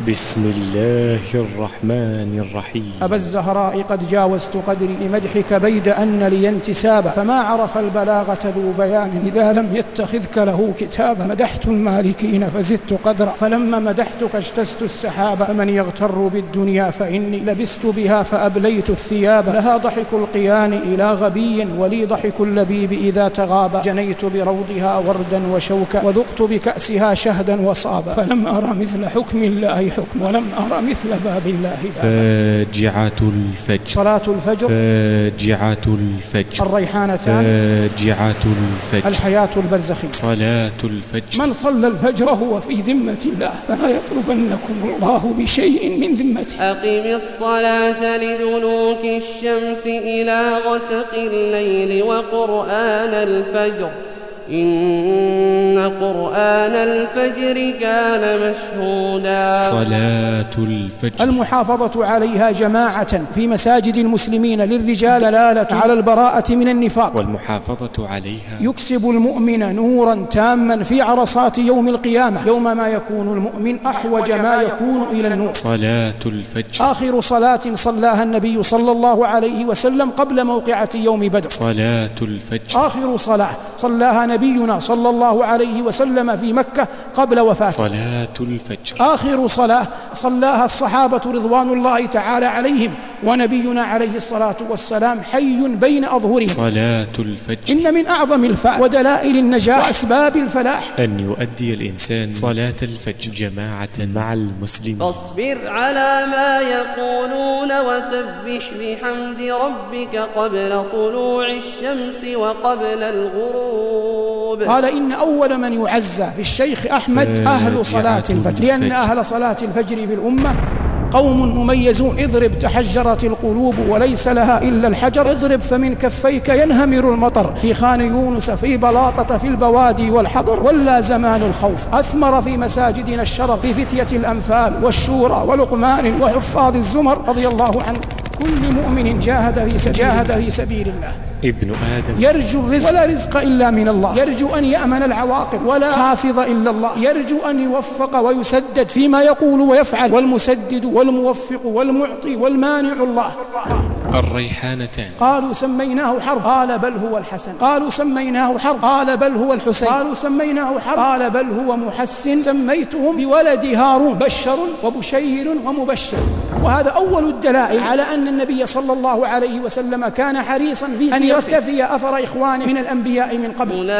بسم الله الرحمن الرحيم. أبا الزهراء قد جاوزت قدري لمدحك بيد أن لي انتسابا، فما عرف البلاغة ذو بيان إذا لم يتخذك له كتابا. مدحت المالكين فزدت قدرا، فلما مدحتك اجتزت السحابا. فمن يغتر بالدنيا فإني لبست بها فأبليت الثياب. لها ضحك القيان إلى غبي ولي ضحك اللبيب إذا تغاب. جنيت بروضها وردا وشوكا وذقت بكأسها شهدا وصابا. فلم أرى مثل حكم الله حكم ولم أرى مثل باب الله بابا. فاجعة الفجر. صلاة الفجر. فاجعة الفجر. الريحانتان. فاجعة الفجر. الحياة البرزخية. صلاة الفجر. من صلى الفجر هو في ذمة الله، فلا يطلبنكم الله بشيء من ذمته. أقم الصلاة لدلوك الشمس إلى غسق الليل وقرآن الفجر إن قرآن الفجر كان مشهودا. صلاة الفجر. المحافظة عليها جماعة في مساجد المسلمين للرجال دلالة على البراءة من النفاق، والمحافظة عليها يكسب المؤمن نورا تاما في عرصات يوم القيامة، يوم ما يكون المؤمن أحوج ما يكون إلى النور. صلاة الفجر. آخر صلاة صلاها النبي صلى الله عليه وسلم قبل موقعة يوم بدر. صلاة الفجر. آخر صلاة صلاها نبينا صلى الله عليه وسلم في مكة قبل وفاته. صلاة الفجر. آخر صلاة صلاها الصحابة رضوان الله تعالى عليهم ونبينا عليه الصلاة والسلام حي بين أظهرهم. صلاة الفجر. إن من أعظم الفأل ودلائل النجاح وأسباب الفلاح أن يؤدي الإنسان صلاة الفجر جماعة مع المسلمين. فاصبر على ما يقولون وسبح بحمد ربك قبل طلوع الشمس وقبل الغروب. قال إن أول من يعزى في الشيخ أحمد أهل صلاة الفجر، لأن أهل صلاة الفجر في الأمة قوم مميزون. اضرب تحجرت القلوب وليس لها إلا الحجر، اضرب فمن كفيك ينهمر المطر، في خان يونس في بلاطة في البوادي والحضر، ولا زمان الخوف أثمر في مساجدنا الشرف، في فتية الأنفال والشورى ولقمان وحفاظ الزمر رضي الله عنه. كل مؤمن جاهد في سبيل الله. ابن آدم يرجو الرزق ولا رزق إلا من الله، يرجو أن يأمن العواقب ولا حافظ إلا الله، يرجو أن يوفق ويسدد فيما يقول ويفعل، والمسدد والموفق والمعطي والمانع الله. الريحانتان. قالوا سميناه حرب قال بل هو الحسن، قالوا سميناه حرب قال بل هو الحسين، قالوا سميناه حرب قال بل هو محسن، سميتهم بولد هارون بشر وبشير ومبشر. وهذا أول الدلائل على أن النبي صلى الله عليه وسلم كان حريصا في أن يرتفي أثر إخوانه من الأنبياء من قبل. أولئك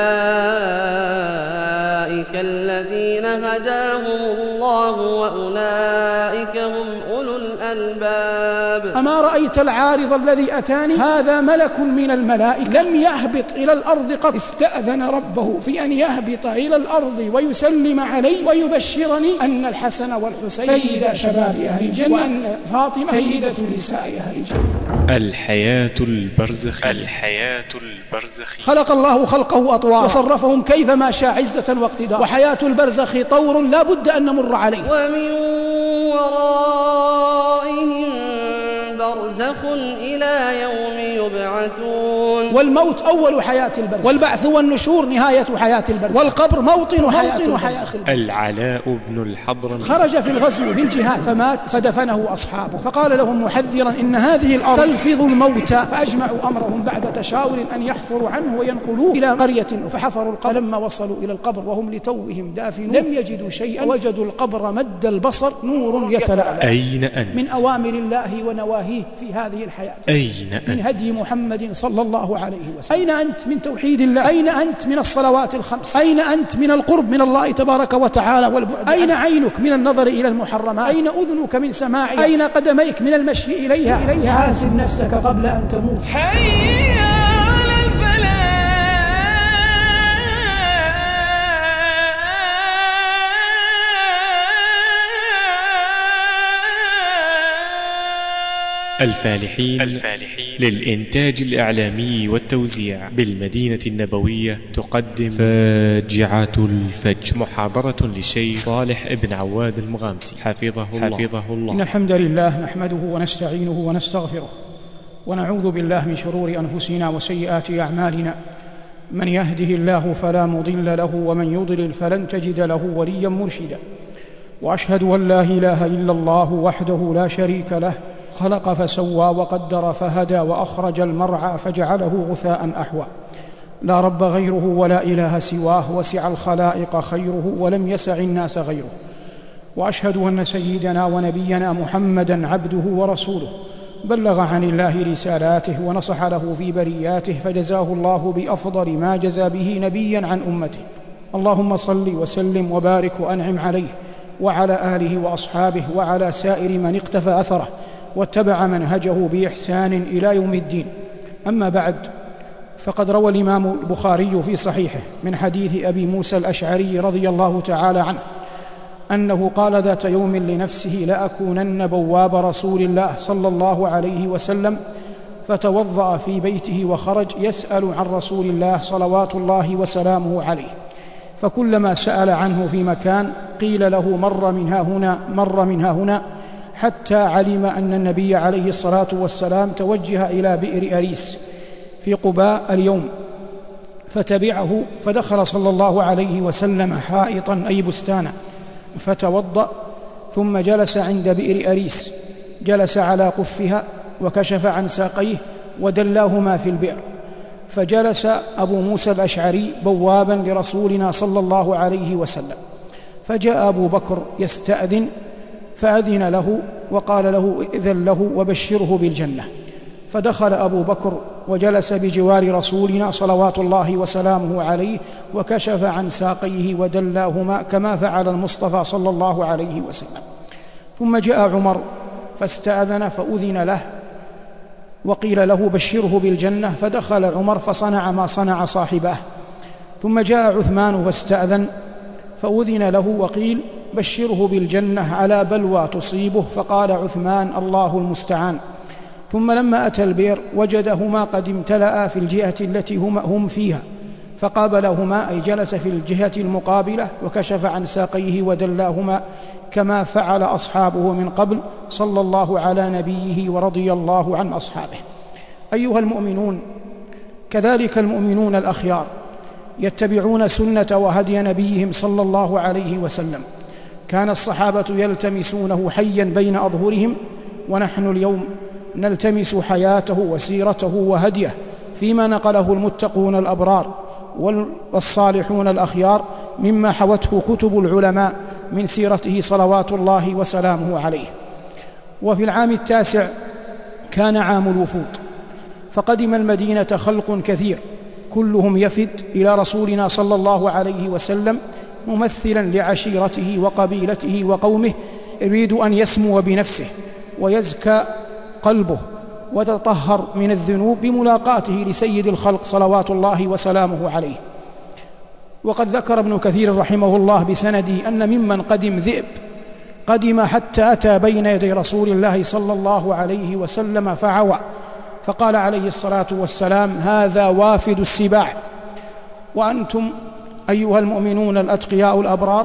الذين هداهم الله وأولئك هم أولو الألباب. أما رأيت العارض الذي أتاني؟ هذا ملك من الملائكة لم يهبط إلى الأرض قط، استأذن ربه في أن يهبط إلى الأرض ويسلم علي ويبشرني أن الحسن والحسين سيدا شباب أهل الجنة، وأن فاطمة سيدة نساء أهل الجنة. الحياة البرزخية. الحياة البرزخية. خلق الله خلقه أطوار وصرفهم كيفما شاء عزة واقتدار، وحياة البرزخ طور لا بد أن نمر عليه. ومن ورائهم برزخ إلى يوم يبعثون. والموت أول حياة البرزخ، والبعث والنشور نهاية حياة البرزخ، والقبر موطن حياة البرزخ. العلاء بن الحضرمي خرج في الغزو في الجهاد فمات، فدفنه أصحابه، فقال لهم محذرا إن هذه الأرض تلفظ الموتى، فأجمعوا أمرهم بعد تشاور أن يحفروا عنه وينقلوه إلى قرية، فحفروا القبر. لما وصلوا إلى القبر وهم لتوهم دافنون لم يجدوا شيئا، وجدوا القبر مد البصر نور يتلألأ. أين أنت؟ من أوامر الله ونواهيه في هذه الحياة. أين أنت؟ من هدي محمد صلى الله عليه وسلم. أين أنت من توحيد الله؟ أين أنت من الصلوات الخمس؟ أين أنت من القرب من الله تبارك وتعالى والبعد؟ أين عينك من النظر إلى المحرمات؟ أين أذنك من سماعها؟ أين قدميك من المشي إليها؟ حاسب نفسك قبل أن تموت. حي على الفلاح. الفالحين للإنتاج الإعلامي والتوزيع بالمدينة النبوية تقدم فاجعة الفجر، محاضرة للشيخ صالح بن عواد المغامسي حفظه الله. إن الحمد لله نحمده ونستعينه ونستغفره، ونعوذ بالله من شرور أنفسنا وسيئات أعمالنا. من يهده الله فلا مضل له، ومن يضلل فلن تجد له وليا مرشدا. وأشهد أن لا إله إلا الله وحده لا شريك له، خلق فسوى وقدر فهدى وأخرج المرعى فجعله غثاء أحوى، لا رب غيره ولا إله سواه، وسع الخلائق خيره ولم يسع الناس غيره. وأشهد أن سيدنا ونبينا محمدًا عبده ورسوله، بلغ عن الله رسالاته ونصح له في برياته، فجزاه الله بأفضل ما جزى به نبيًا عن أمته. اللهم صل وسلم وبارك وأنعم عليه وعلى آله وأصحابه وعلى سائر من اقتفى أثره واتبع منهجه بإحسان إلى يوم الدين. أما بعد، فقد روى الإمام البخاري في صحيحه من حديث أبي موسى الأشعري رضي الله تعالى عنه أنه قال ذات يوم لنفسه: لأكونن بواب رسول الله صلى الله عليه وسلم، فتوضأ في بيته وخرج يسأل عن رسول الله صلوات الله وسلامه عليه، فكلما سأل عنه في مكان قيل له مر منها هنا مر منها هنا، حتى علم أن النبي عليه الصلاة والسلام توجه إلى بئر أريس في قباء اليوم، فتبعه، فدخل صلى الله عليه وسلم حائطا أي بستانا فتوضأ، ثم جلس عند بئر أريس، جلس على قفها وكشف عن ساقيه ودلاهما في البئر. فجلس أبو موسى الأشعري بوابا لرسولنا صلى الله عليه وسلم، فجاء أبو بكر يستأذن فأذن له وقال له: إذن له وبشره بالجنة. فدخل أبو بكر وجلس بجوار رسولنا صلوات الله وسلامه عليه وكشف عن ساقيه ودلاهما كما فعل المصطفى صلى الله عليه وسلم. ثم جاء عمر فاستأذن فأذن له وقيل له: بشره بالجنة. فدخل عمر فصنع ما صنع صاحبه. ثم جاء عثمان فاستأذن فأذن له وقيل: بشره بالجنة على بلوى تصيبه. فقال عثمان: الله المستعان. ثم لما أتى البئر وجدهما قد امتلأ في الجهة التي هم فيها، فقابلهما أي جلس في الجهة المقابلة وكشف عن ساقيه ودلاهما كما فعل أصحابه من قبل، صلى الله على نبيه ورضي الله عن أصحابه. أيها المؤمنون، كذلك المؤمنون الأخيار يتبعون سنة وهدي نبيهم صلى الله عليه وسلم. كان الصحابة يلتمسونه حيا بين أظهرهم، ونحن اليوم نلتمس حياته وسيرته وهديه فيما نقله المتقون الأبرار والصالحون الأخيار مما حوته كتب العلماء من سيرته صلوات الله وسلامه عليه. وفي العام 9 كان عام الوفود، فقدم المدينة خلق كثير كلهم يفد إلى رسولنا صلى الله عليه وسلم ممثلا لعشيرته وقبيلته وقومه، يريد أن يسمو بنفسه ويزكى قلبه وتطهر من الذنوب بملاقاته لسيد الخلق صلوات الله وسلامه عليه. وقد ذكر ابن كثير رحمه الله بسنده أن ممن قدم ذئب قدم حتى أتى بين يدي رسول الله صلى الله عليه وسلم فعوى، فقال عليه الصلاة والسلام: هذا وافد السباع. وأنتم أيها المؤمنون الأتقياء الأبرار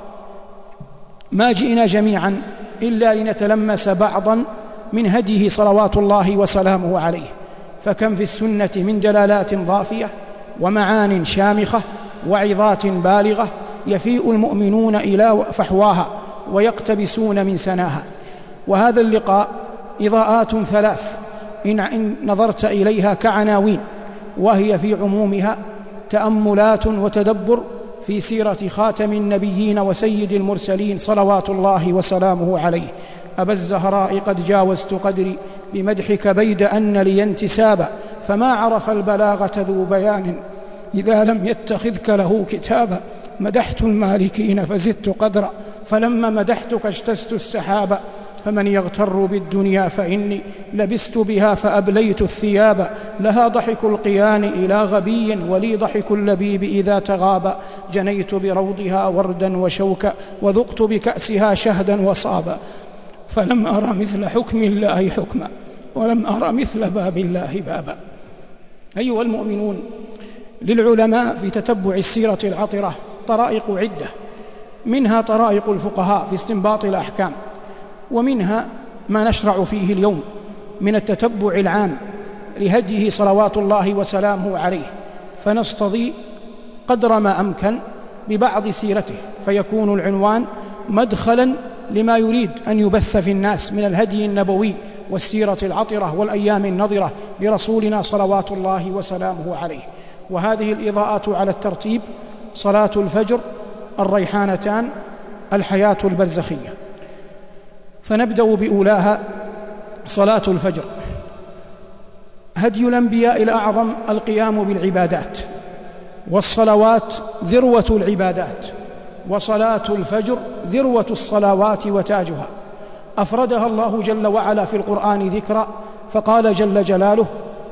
ما جئنا جميعا إلا لنتلمس بعضا من هديه صلوات الله وسلامه عليه، فكم في السنة من دلالات ضافية ومعان شامخة وعظات بالغة يفيء المؤمنون إلى فحواها ويقتبسون من سناها. وهذا اللقاء إضاءات ثلاث إن نظرت إليها كعناوين، وهي في عمومها تأملات وتدبر في سيرة خاتم النبيين وسيد المرسلين صلوات الله وسلامه عليه. أبا الزهراء قد جاوزت قدري بمدحك بيد أن لي انتسابا، فما عرف البلاغة ذو بيان إذا لم يتخذك له كتابا. مدحت المالكين فزدت قدرا، فلما مدحتك اجتزت السحابا. فمن يغتر بالدنيا فإني لبست بها فأبليت الثياب. لها ضحك القيان إلى غبي، ولي ضحك اللبيب إذا تغاب. جنيت بروضها وردا وشوكا، وذقت بكأسها شهدا وصابا. فلم أرى مثل حكم الله حكما، ولم أرى مثل باب الله بابا. أيها المؤمنون، للعلماء في تتبع السيرة العطرة طرائق عدة، منها طرائق الفقهاء في استنباط الأحكام، ومنها ما نشرع فيه اليوم من التتبع العام لهديه صلوات الله وسلامه عليه، فنستضيء قدر ما أمكن ببعض سيرته، فيكون العنوان مدخلا لما يريد أن يبث في الناس من الهدي النبوي والسيرة العطرة والأيام النظرة لرسولنا صلوات الله وسلامه عليه. وهذه الإضاءات على الترتيب: صلاة الفجر، الريحانتان، الحياة البرزخية. فنبدأ بأولاها صلاة الفجر. هدي الأنبياء الأعظم القيام بالعبادات، والصلوات ذروة العبادات، وصلاة الفجر ذروة الصلوات وتاجها. أفردها الله جل وعلا في القرآن ذكرا، فقال جل جلاله: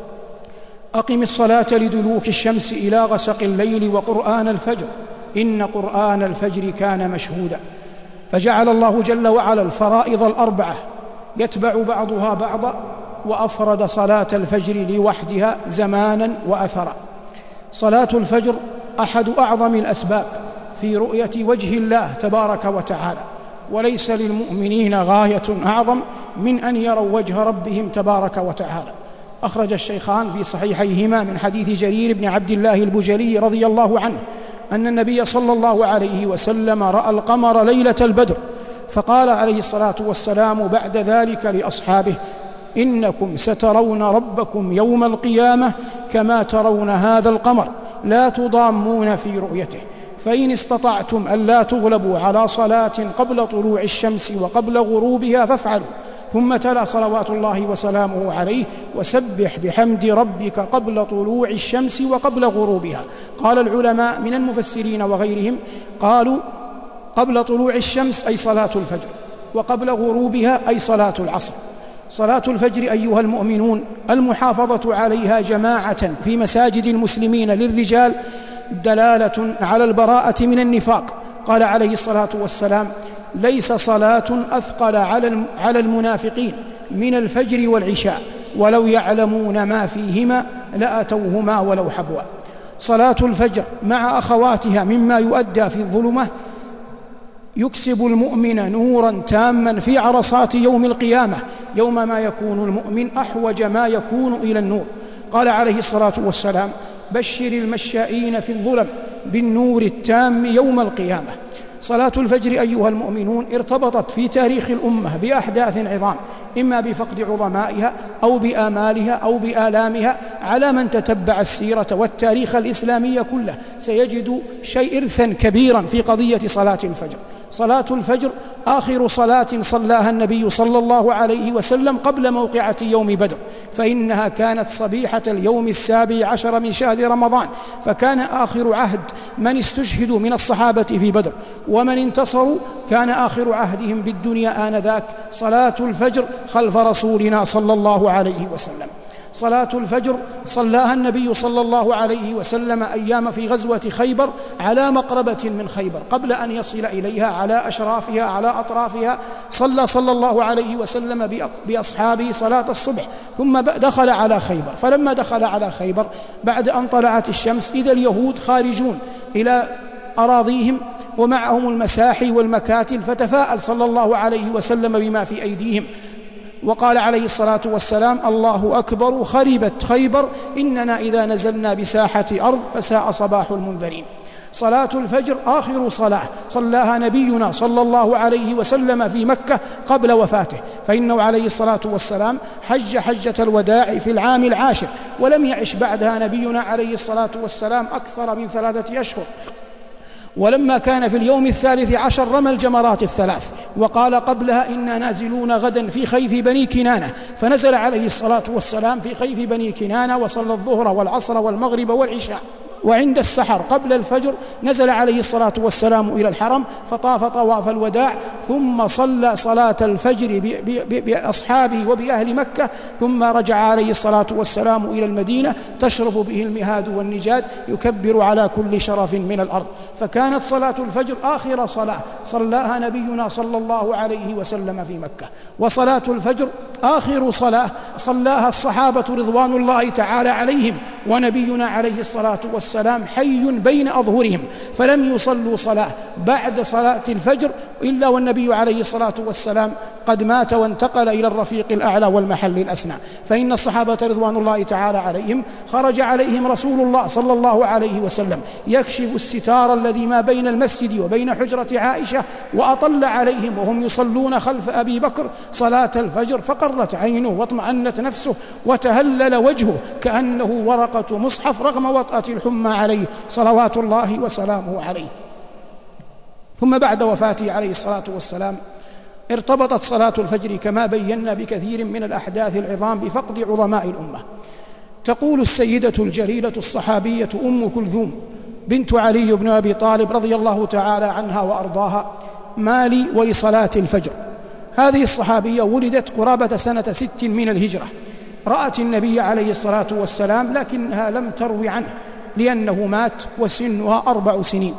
أقم الصلاة لدلوك الشمس إلى غسق الليل وقرآن الفجر إن قرآن الفجر كان مشهودا. فجعل الله جل وعلا الفرائض الأربعة يتبع بعضها بعضا، وأفرد صلاة الفجر لوحدها زمانا وأثرا. صلاة الفجر أحد أعظم الأسباب في رؤية وجه الله تبارك وتعالى، وليس للمؤمنين غاية أعظم من أن يروا وجه ربهم تبارك وتعالى. أخرج الشيخان في صحيحيهما من حديث جرير بن عبد الله البجلي رضي الله عنه أن النبي صلى الله عليه وسلم رأى القمر ليلة البدر، فقال عليه الصلاة والسلام بعد ذلك لأصحابه: إنكم سترون ربكم يوم القيامة كما ترون هذا القمر، لا تضامون في رؤيته، فإن استطعتم ألا تغلبوا على صلاة قبل طلوع الشمس وقبل غروبها فافعلوا. ثم تلا صلوات الله وسلامه عليه: وسبح بحمد ربك قبل طلوع الشمس وقبل غروبها. قال العلماء من المفسرين وغيرهم قالوا: قبل طلوع الشمس أي صلاة الفجر، وقبل غروبها أي صلاة العصر. صلاة الفجر أيها المؤمنون المحافظة عليها جماعة في مساجد المسلمين للرجال دلالة على البراءة من النفاق. قال عليه الصلاة والسلام: ليس صلاة أثقل على المنافقين من الفجر والعشاء، ولو يعلمون ما فيهما لأتوهما ولو حبوا. صلاة الفجر مع أخواتها مما يؤدى في الظلمة يكسب المؤمن نورا تاما في عرصات يوم القيامة، يوم ما يكون المؤمن أحوج ما يكون إلى النور. قال عليه الصلاة والسلام: بشر المشائين في الظلم بالنور التام يوم القيامة. صلاة الفجر أيها المؤمنون ارتبطت في تاريخ الأمة بأحداث عظام، إما بفقد عظمائها أو بآمالها أو بآلامها. على من تتبع السيرة والتاريخ الإسلامي كله سيجد إرثا كبيرا في قضية صلاة الفجر. صلاة الفجر آخر صلاة صلاها النبي صلى الله عليه وسلم قبل موقعة يوم بدر، فإنها كانت صبيحة اليوم 17 من شهر رمضان، فكان آخر عهد من استشهدوا من الصحابة في بدر ومن انتصروا كان آخر عهدهم بالدنيا آنذاك صلاة الفجر خلف رسولنا صلى الله عليه وسلم. صلاة الفجر صلاها النبي صلى الله عليه وسلم أيام في غزوة خيبر على مقربة من خيبر، قبل أن يصل إليها على أشرافها على أطرافها صلى الله عليه وسلم بأصحابه صلاة الصبح، ثم دخل على خيبر. فلما دخل على خيبر بعد أن طلعت الشمس إذا اليهود خارجون إلى أراضيهم ومعهم المساحي والمكاتل، فتفاءل صلى الله عليه وسلم بما في أيديهم وقال عليه الصلاة والسلام: الله أكبر، خربت خيبر، إننا إذا نزلنا بساحة أرض فساء صباح المنذرين. صلاة الفجر آخر صلاة صلاها نبينا صلى الله عليه وسلم في مكة قبل وفاته، فإنه عليه الصلاة والسلام حج حجة الوداع في العام 10، ولم يعش بعدها نبينا عليه الصلاة والسلام أكثر من 3 أشهر. ولما كان في اليوم 13 رمى الجمرات 3، وقال قبلها: إنا نازلون غدا في خيف بني كنانة، فنزل عليه الصلاة والسلام في خيف بني كنانة وصلى الظهر والعصر والمغرب والعشاء، وعند السحر قبل الفجر نزل عليه الصلاة والسلام إلى الحرم فطاف طواف الوداع، ثم صلى صلاة الفجر بأصحابه وبأهل مكة، ثم رجع عليه الصلاة والسلام إلى المدينة تشرف به المهاد والنجاد، يكبر على كل شرف من الأرض. فكانت صلاة الفجر آخر صلاة صلاها نبينا صلى الله عليه وسلم في مكة. وصلاة الفجر آخر صلاة صلاها الصحابة رضوان الله تعالى عليهم، ونبينا عليه الصلاة والسلام حي بين أظهرهم، فلم يصلوا صلاة بعد صلاة الفجر إلا والنبي عليه الصلاة والسلام قد مات وانتقل إلى الرفيق الأعلى والمحل الأسنى. فإن الصحابة رضوان الله تعالى عليهم خرج عليهم رسول الله صلى الله عليه وسلم يكشف الستار الذي ما بين المسجد وبين حجرة عائشة، وأطل عليهم وهم يصلون خلف أبي بكر صلاة الفجر، فقرت عينه واطمأنت نفسه وتهلل وجهه كأنه ورقة مصحف رغم وطأة الحمى عليه صلوات الله وسلامه عليه. ثم بعد وفاته عليه الصلاة والسلام ارتبطت صلاة الفجر كما بينا بكثير من الأحداث العظام بفقد عظماء الأمة. تقول السيدة الجليلة الصحابية أم كلثوم بنت علي بن أبي طالب رضي الله تعالى عنها وأرضاها: ما لي ولصلاة الفجر. هذه الصحابية ولدت قرابة سنة 6 من الهجرة، رأت النبي عليه الصلاة والسلام لكنها لم تروي عنه لأنه مات وسنها 4 سنين.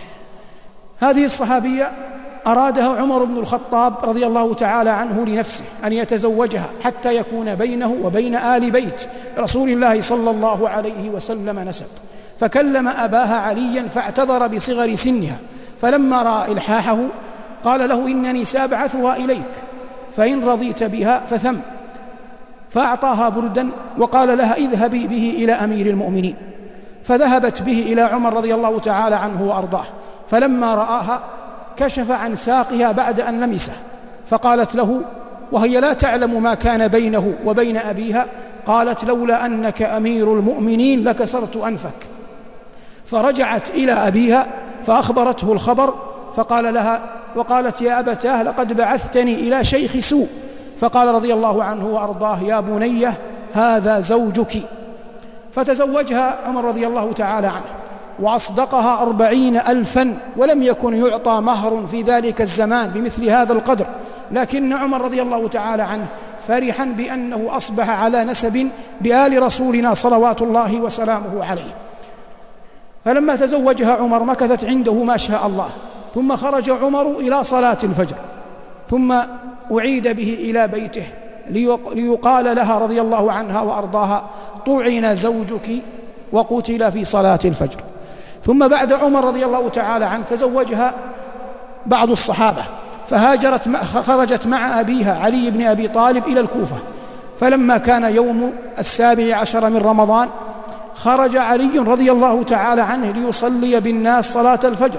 هذه الصحابية أرادها عمر بن الخطاب رضي الله تعالى عنه لنفسه أن يتزوجها حتى يكون بينه وبين آل بيت رسول الله صلى الله عليه وسلم نسب، فكلم أباها عليا فاعتذر بصغر سنها، فلما رأى إلحاحه قال له: إنني سأبعثها إليك فإن رضيت بها فثم. فأعطاها بردا وقال لها: اذهبي به إلى أمير المؤمنين. فذهبت به إلى عمر رضي الله تعالى عنه وأرضاه، فلما رآها كشف عن ساقها بعد أن لمسه، فقالت له وهي لا تعلم ما كان بينه وبين أبيها، قالت: لولا أنك أمير المؤمنين لكسرت أنفك. فرجعت إلى أبيها فأخبرته الخبر، فقال لها وقالت: يا أبتاه لقد بعثتني إلى شيخ سوء. فقال رضي الله عنه وأرضاه: يا بنيه هذا زوجك. فتزوجها عمر رضي الله تعالى عنه وأصدقها 40,000، ولم يكن يعطى مهر في ذلك الزمان بمثل هذا القدر، لكن عمر رضي الله تعالى عنه فرحا بأنه أصبح على نسب بآل رسولنا صلوات الله وسلامه عليه. فلما تزوجها عمر مكثت عنده ما شاء الله، ثم خرج عمر إلى صلاة الفجر، ثم أعيد به إلى بيته ليقال لها رضي الله عنها وأرضاها: طعن زوجك وقتل في صلاة الفجر. ثم بعد عمر رضي الله تعالى عنه تزوجها بعض الصحابة، خرجت مع أبيها علي بن أبي طالب إلى الكوفة. فلما كان يوم 17 من رمضان خرج علي رضي الله تعالى عنه ليصلي بالناس صلاة الفجر،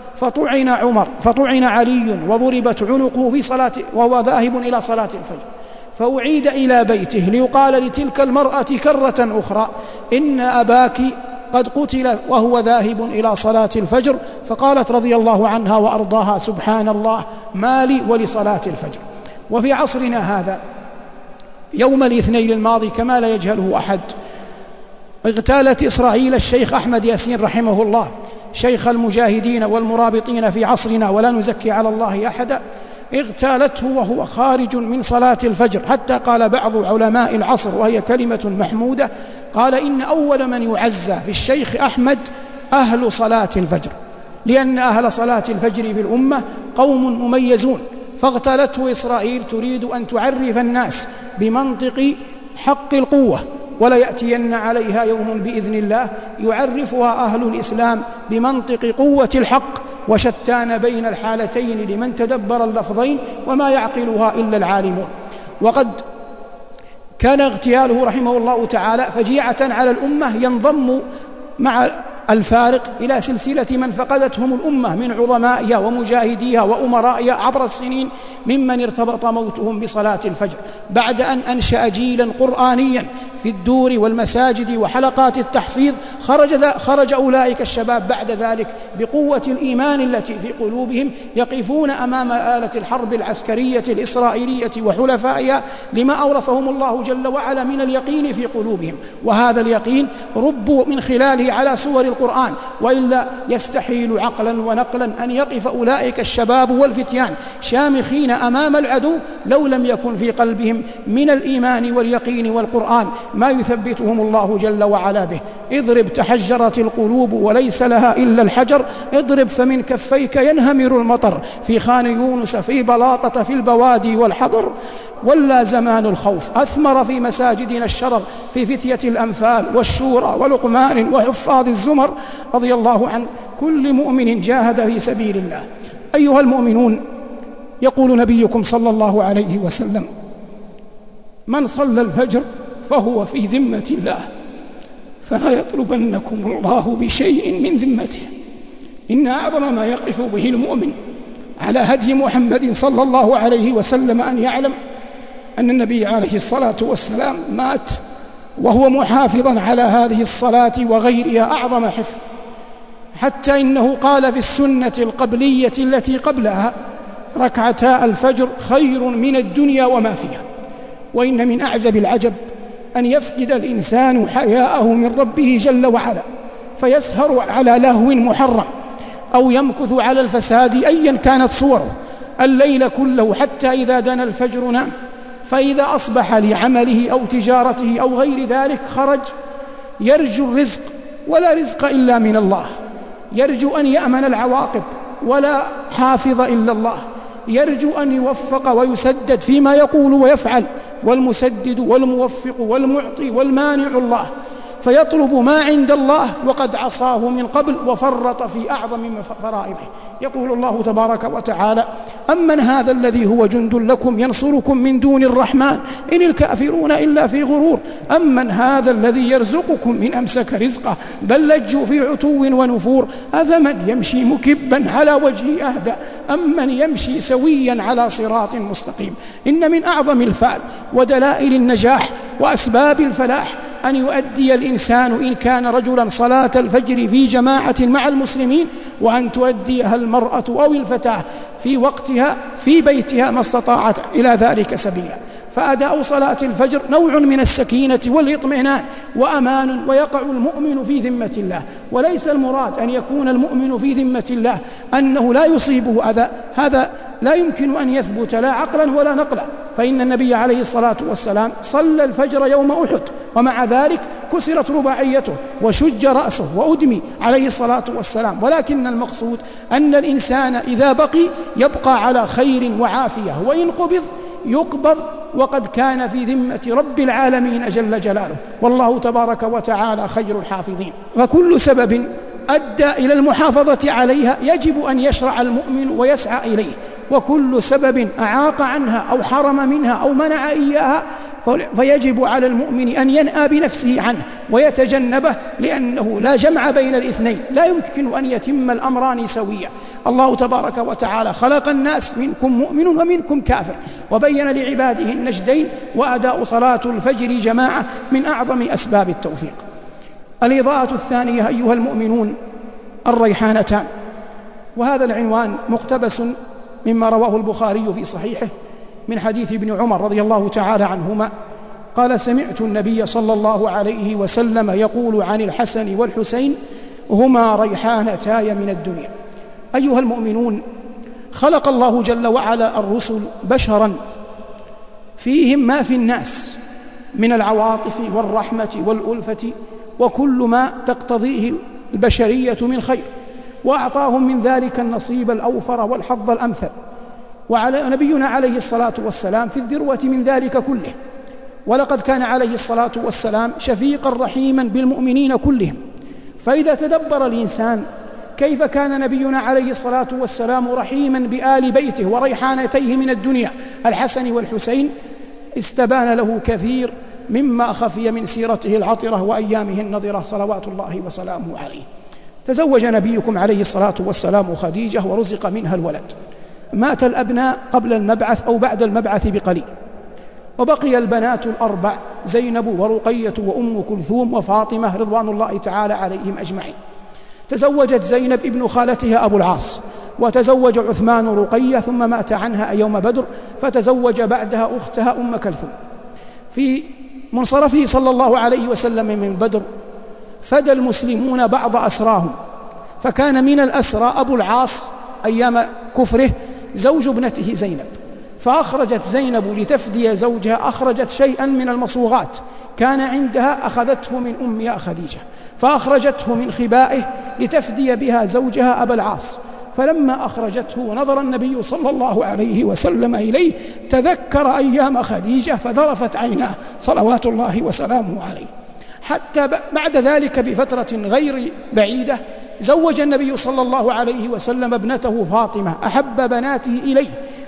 فطعن علي وضربت عنقه في صلاة وهو ذاهب إلى صلاة الفجر، فأعيد إلى بيته ليقال لتلك المرأة كرة أخرى: إن أباك قد قتل وهو ذاهب إلى صلاة الفجر. فقالت رضي الله عنها وأرضاها: سبحان الله، ما لي ولصلاة الفجر. وفي عصرنا هذا يوم الاثنين الماضي كما لا يجهله أحد اغتالت إسرائيل الشيخ أحمد ياسين رحمه الله، شيخ المجاهدين والمرابطين في عصرنا، ولا نزكي على الله أحدا، اغتالته وهو خارج من صلاة الفجر، حتى قال بعض علماء العصر وهي كلمة محمودة، قال: إن أول من يعزى في الشيخ أحمد أهل صلاة الفجر، لأن أهل صلاة الفجر في الأمة قوم مميزون. فاغتالته إسرائيل تريد أن تعرف الناس بمنطق حق القوة، ولا يأتين عليها يوم بإذن الله يعرفها أهل الإسلام بمنطق قوة الحق، وشتان بين الحالتين لمن تدبر اللفظين، وما يعقلها إلا العالمون. وقد كان اغتياله رحمه الله تعالى فجيعة على الأمة، ينضم مع الفارق إلى سلسلة من فقدتهم الأمة من عظمائها ومجاهديها وأمرائها عبر السنين، ممن ارتبط موتهم بصلاة الفجر، بعد أن أنشأ جيلا قرآنيا في الدور والمساجد وحلقات التحفيظ. خرج أولئك الشباب بعد ذلك بقوة الإيمان التي في قلوبهم، يقفون أمام آلة الحرب العسكرية الإسرائيلية وحلفائها لما أورثهم الله جل وعلا من اليقين في قلوبهم، وهذا اليقين ربوا من خلاله على سور القرآن، وإلا يستحيل عقلا ونقلا أن يقف أولئك الشباب والفتيان شامخين أمام العدو لو لم يكن في قلبهم من الإيمان واليقين والقرآن ما يثبتهم الله جل وعلا به. اضرب تحجرت القلوب وليس لها إلا الحجر، اضرب فمن كفيك ينهمر المطر، في خان يونس في بلاطة في البوادي والحضر، ولا زمان الخوف أثمر في مساجدنا الشرر، في فتية الأنفال والشورى ولقمان وحفاظ الزمر، رضي الله عن كل مؤمن جاهد في سبيل الله. أيها المؤمنون، يقول نبيكم صلى الله عليه وسلم: من صلى الفجر فهو في ذمة الله، فلا يطلبنكم الله بشيء من ذمته. إن أعظم ما يقف به المؤمن على هدي محمد صلى الله عليه وسلم أن يعلم أن النبي عليه الصلاة والسلام مات وهو محافظا على هذه الصلاة وغيرها أعظم حفظ، حتى إنه قال في السنة القبلية التي قبلها: ركعتا الفجر خير من الدنيا وما فيها. وإن من أعجب العجب أن يفقد الإنسان حياءه من ربه جل وعلا فيسهر على لهو محرم أو يمكث على الفساد أيا كانت صوره الليل كله حتى إذا دنا الفجر نام، فإذا أصبح لعمله أو تجارته أو غير ذلك خرج يرجو الرزق، ولا رزق إلا من الله، يرجو أن يأمن العواقب ولا حافظ إلا الله، يرجو أن يوفق ويسدد فيما يقول ويفعل، والمسدد والموفق والمعطي والمانع الله، فيطلب ما عند الله وقد عصاه من قبل وفرط في أعظم فرائضه. يقول الله تبارك وتعالى: أمن هذا الذي هو جند لكم ينصركم من دون الرحمن إن الكافرون إلا في غرور، أمن هذا الذي يرزقكم من أمسك رزقه بل لجوا في عتو ونفور، أفمن يمشي مكبا على وجهه أهدى أمن يمشي سويا على صراط مستقيم. إن من أعظم الفعل ودلائل النجاح وأسباب الفلاح أن يؤدي الإنسان إن كان رجلا صلاة الفجر في جماعة مع المسلمين، وأن تؤديها المرأة أو الفتاة في وقتها في بيتها ما استطاعت إلى ذلك سبيلا. فأداء صلاة الفجر نوع من السكينة والإطمئنان وأمان، ويقع المؤمن في ذمة الله. وليس المراد أن يكون المؤمن في ذمة الله أنه لا يصيبه أذى، هذا لا يمكن أن يثبت لا عقلا ولا نقلا، فإن النبي عليه الصلاة والسلام صلى الفجر يوم أحد ومع ذلك كسرت رباعيته وشج رأسه وأدمي عليه الصلاة والسلام. ولكن المقصود أن الإنسان إذا بقي يبقى على خير وعافية، وإن قبض يقبض وقد كان في ذمة رب العالمين جل جلاله، والله تبارك وتعالى خير الحافظين. وكل سبب أدى إلى المحافظة عليها يجب أن يشرع المؤمن ويسعى إليه، وكل سبب أعاق عنها أو حرم منها أو منع إياها فيجب على المؤمن أن ينأى بنفسه عنه ويتجنبه، لأنه لا جمع بين الاثنين، لا يمكن أن يتم الأمران سويا. الله تبارك وتعالى خلق الناس منكم مؤمن ومنكم كافر، وبين لعباده النجدين، وأداء صلاة الفجر جماعة من أعظم أسباب التوفيق. الإضاءة الثانية أيها المؤمنون الريحانتان، وهذا العنوان مقتبس مما رواه البخاري في صحيحه من حديث ابن عمر رضي الله تعالى عنهما قال: سمعت النبي صلى الله عليه وسلم يقول عن الحسن والحسين: هما ريحانتاي من الدنيا. أيها المؤمنون، خلق الله جل وعلا الرسل بشرا فيهم ما في الناس من العواطف والرحمة والألفة وكل ما تقتضيه البشرية من خير، وأعطاهم من ذلك النصيب الأوفر والحظ الأمثل، وعلى نبينا عليه الصلاة والسلام في الذروة من ذلك كله. ولقد كان عليه الصلاة والسلام شفيقا رحيما بالمؤمنين كلهم. فإذا تدبر الإنسان كيف كان نبينا عليه الصلاة والسلام رحيما بآل بيته وريحانتيه من الدنيا الحسن والحسين، استبان له كثير مما خفي من سيرته العطرة وأيامه النضرة صلوات الله وسلامه عليه. تزوج نبيكم عليه الصلاة والسلام خديجة ورزق منها الولد، مات الأبناء قبل المبعث أو بعد المبعث بقليل، وبقي البنات الأربع: زينب ورقية وأم كلثوم وفاطمة رضوان الله تعالى عليهم أجمعين. تزوجت زينب ابن خالتها أبو العاص، وتزوج عثمان رقية، ثم مات عنها يوم بدر، فتزوج بعدها أختها أم كلثوم. في منصرفه صلى الله عليه وسلم من بدر فدى المسلمون بعض أسراهم، فكان من الأسرى أبو العاص أيام كفره زوج ابنته زينب، فأخرجت زينب لتفدي زوجها أخرجت شيئا من المصوغات كان عندها أخذته من أمها خديجة، فأخرجته من خبائه لتفدي بها زوجها أبا العاص. فلما أخرجته ونظر النبي صلى الله عليه وسلم إليه تذكر أيام خديجة فذرفت عيناه صلوات الله وسلامه عليه. حتى بعد ذلك بفترة غير بعيدة زوج النبي صلى الله عليه وسلم ابنته فاطمة أحب بناته إليه،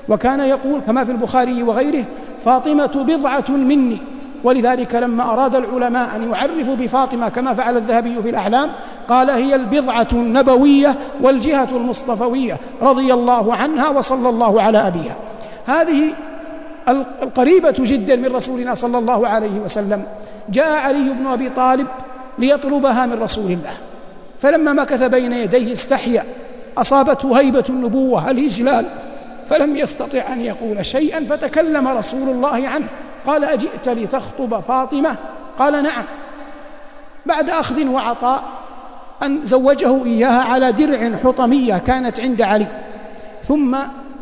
وكان يقول كما في البخاري وغيره: فاطمة بضعة مني. ولذلك لما أراد العلماء أن يعرفوا بفاطمة كما فعل الذهبي في الأعلام قال: هي البضعة النبوية والجهة المصطفوية رضي الله عنها وصلى الله على أبيها. هذه القريبة جدا من رسولنا صلى الله عليه وسلم. جاء علي بن أبي طالب ليطلبها من رسول الله، فلما مكث بين يديه استحيا، أصابته هيبة النبوة الإجلال، فلم يستطع أن يقول شيئا، فتكلم رسول الله عنه قال: أجئت لتخطب فاطمة؟ قال: نعم. بعد أخذ وعطاء أن زوجه إياها على درع حطمية كانت عند علي، ثم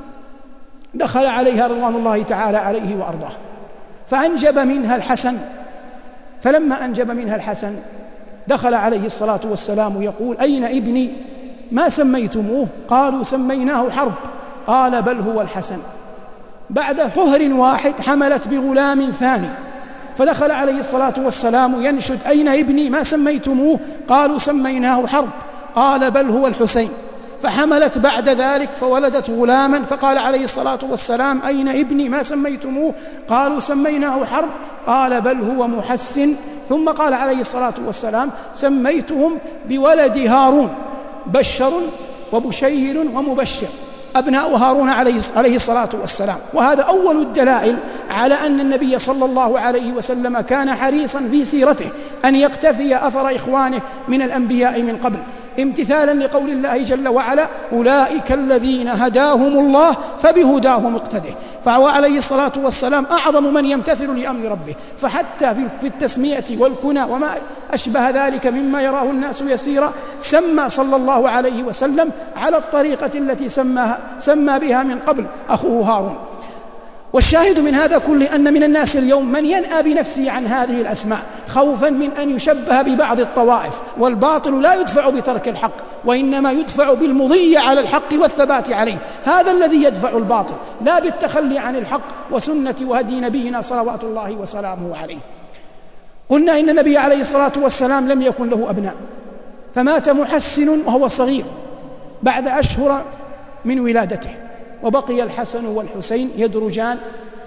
دخل عليها رضوان الله تعالى عليه وأرضاه، فأنجب منها الحسن. فلما أنجب منها الحسن دخل عليه الصلاة والسلام يقول: أين ابني؟ ما سميتموه؟ قالوا: سميناه حرب. قال: بل هو الحسن. بعد طهر واحد حملت بغلام ثاني، فدخل عليه الصلاة والسلام ينشد: أين ابني؟ ما سميتموه؟ قالوا: سميناه حرب. قال: بل هو الحسين. فحملت بعد ذلك فولدت غلاما، فقال عليه الصلاة والسلام: أين ابني؟ ما سميتموه؟ قالوا: سميناه حرب. قال: بل هو محسن. ثم قال عليه الصلاة والسلام: سميتهم بولد هارون، بشر وبشير ومبشر، أبناء هارون عليه الصلاة والسلام. وهذا أول الدلائل على أن النبي صلى الله عليه وسلم كان حريصا في سيرته أن يقتفي أثر إخوانه من الأنبياء من قبل، امتثالا لقول الله جل وعلا: أولئك الذين هداهم الله فبهداهم اقتده. فهو عليه الصلاة والسلام أعظم من يمتثل لأمر ربه، فحتى في التسمية والكنى وما أشبه ذلك مما يراه الناس يسيرا سمى صلى الله عليه وسلم على الطريقة التي سمى بها من قبل أخوه هارون. والشاهد من هذا كله أن من الناس اليوم من ينأى بنفسه عن هذه الأسماء خوفا من أن يشبه ببعض الطوائف، والباطل لا يدفع بترك الحق، وإنما يدفع بالمضي على الحق والثبات عليه. هذا الذي يدفع الباطل، لا بالتخلي عن الحق وسنة وهدي نبينا صلوات الله وسلامه عليه. قلنا إن النبي عليه الصلاة والسلام لم يكن له أبناء، فمات محسن وهو صغير بعد أشهر من ولادته، وبقي الحسن والحسين يدرجان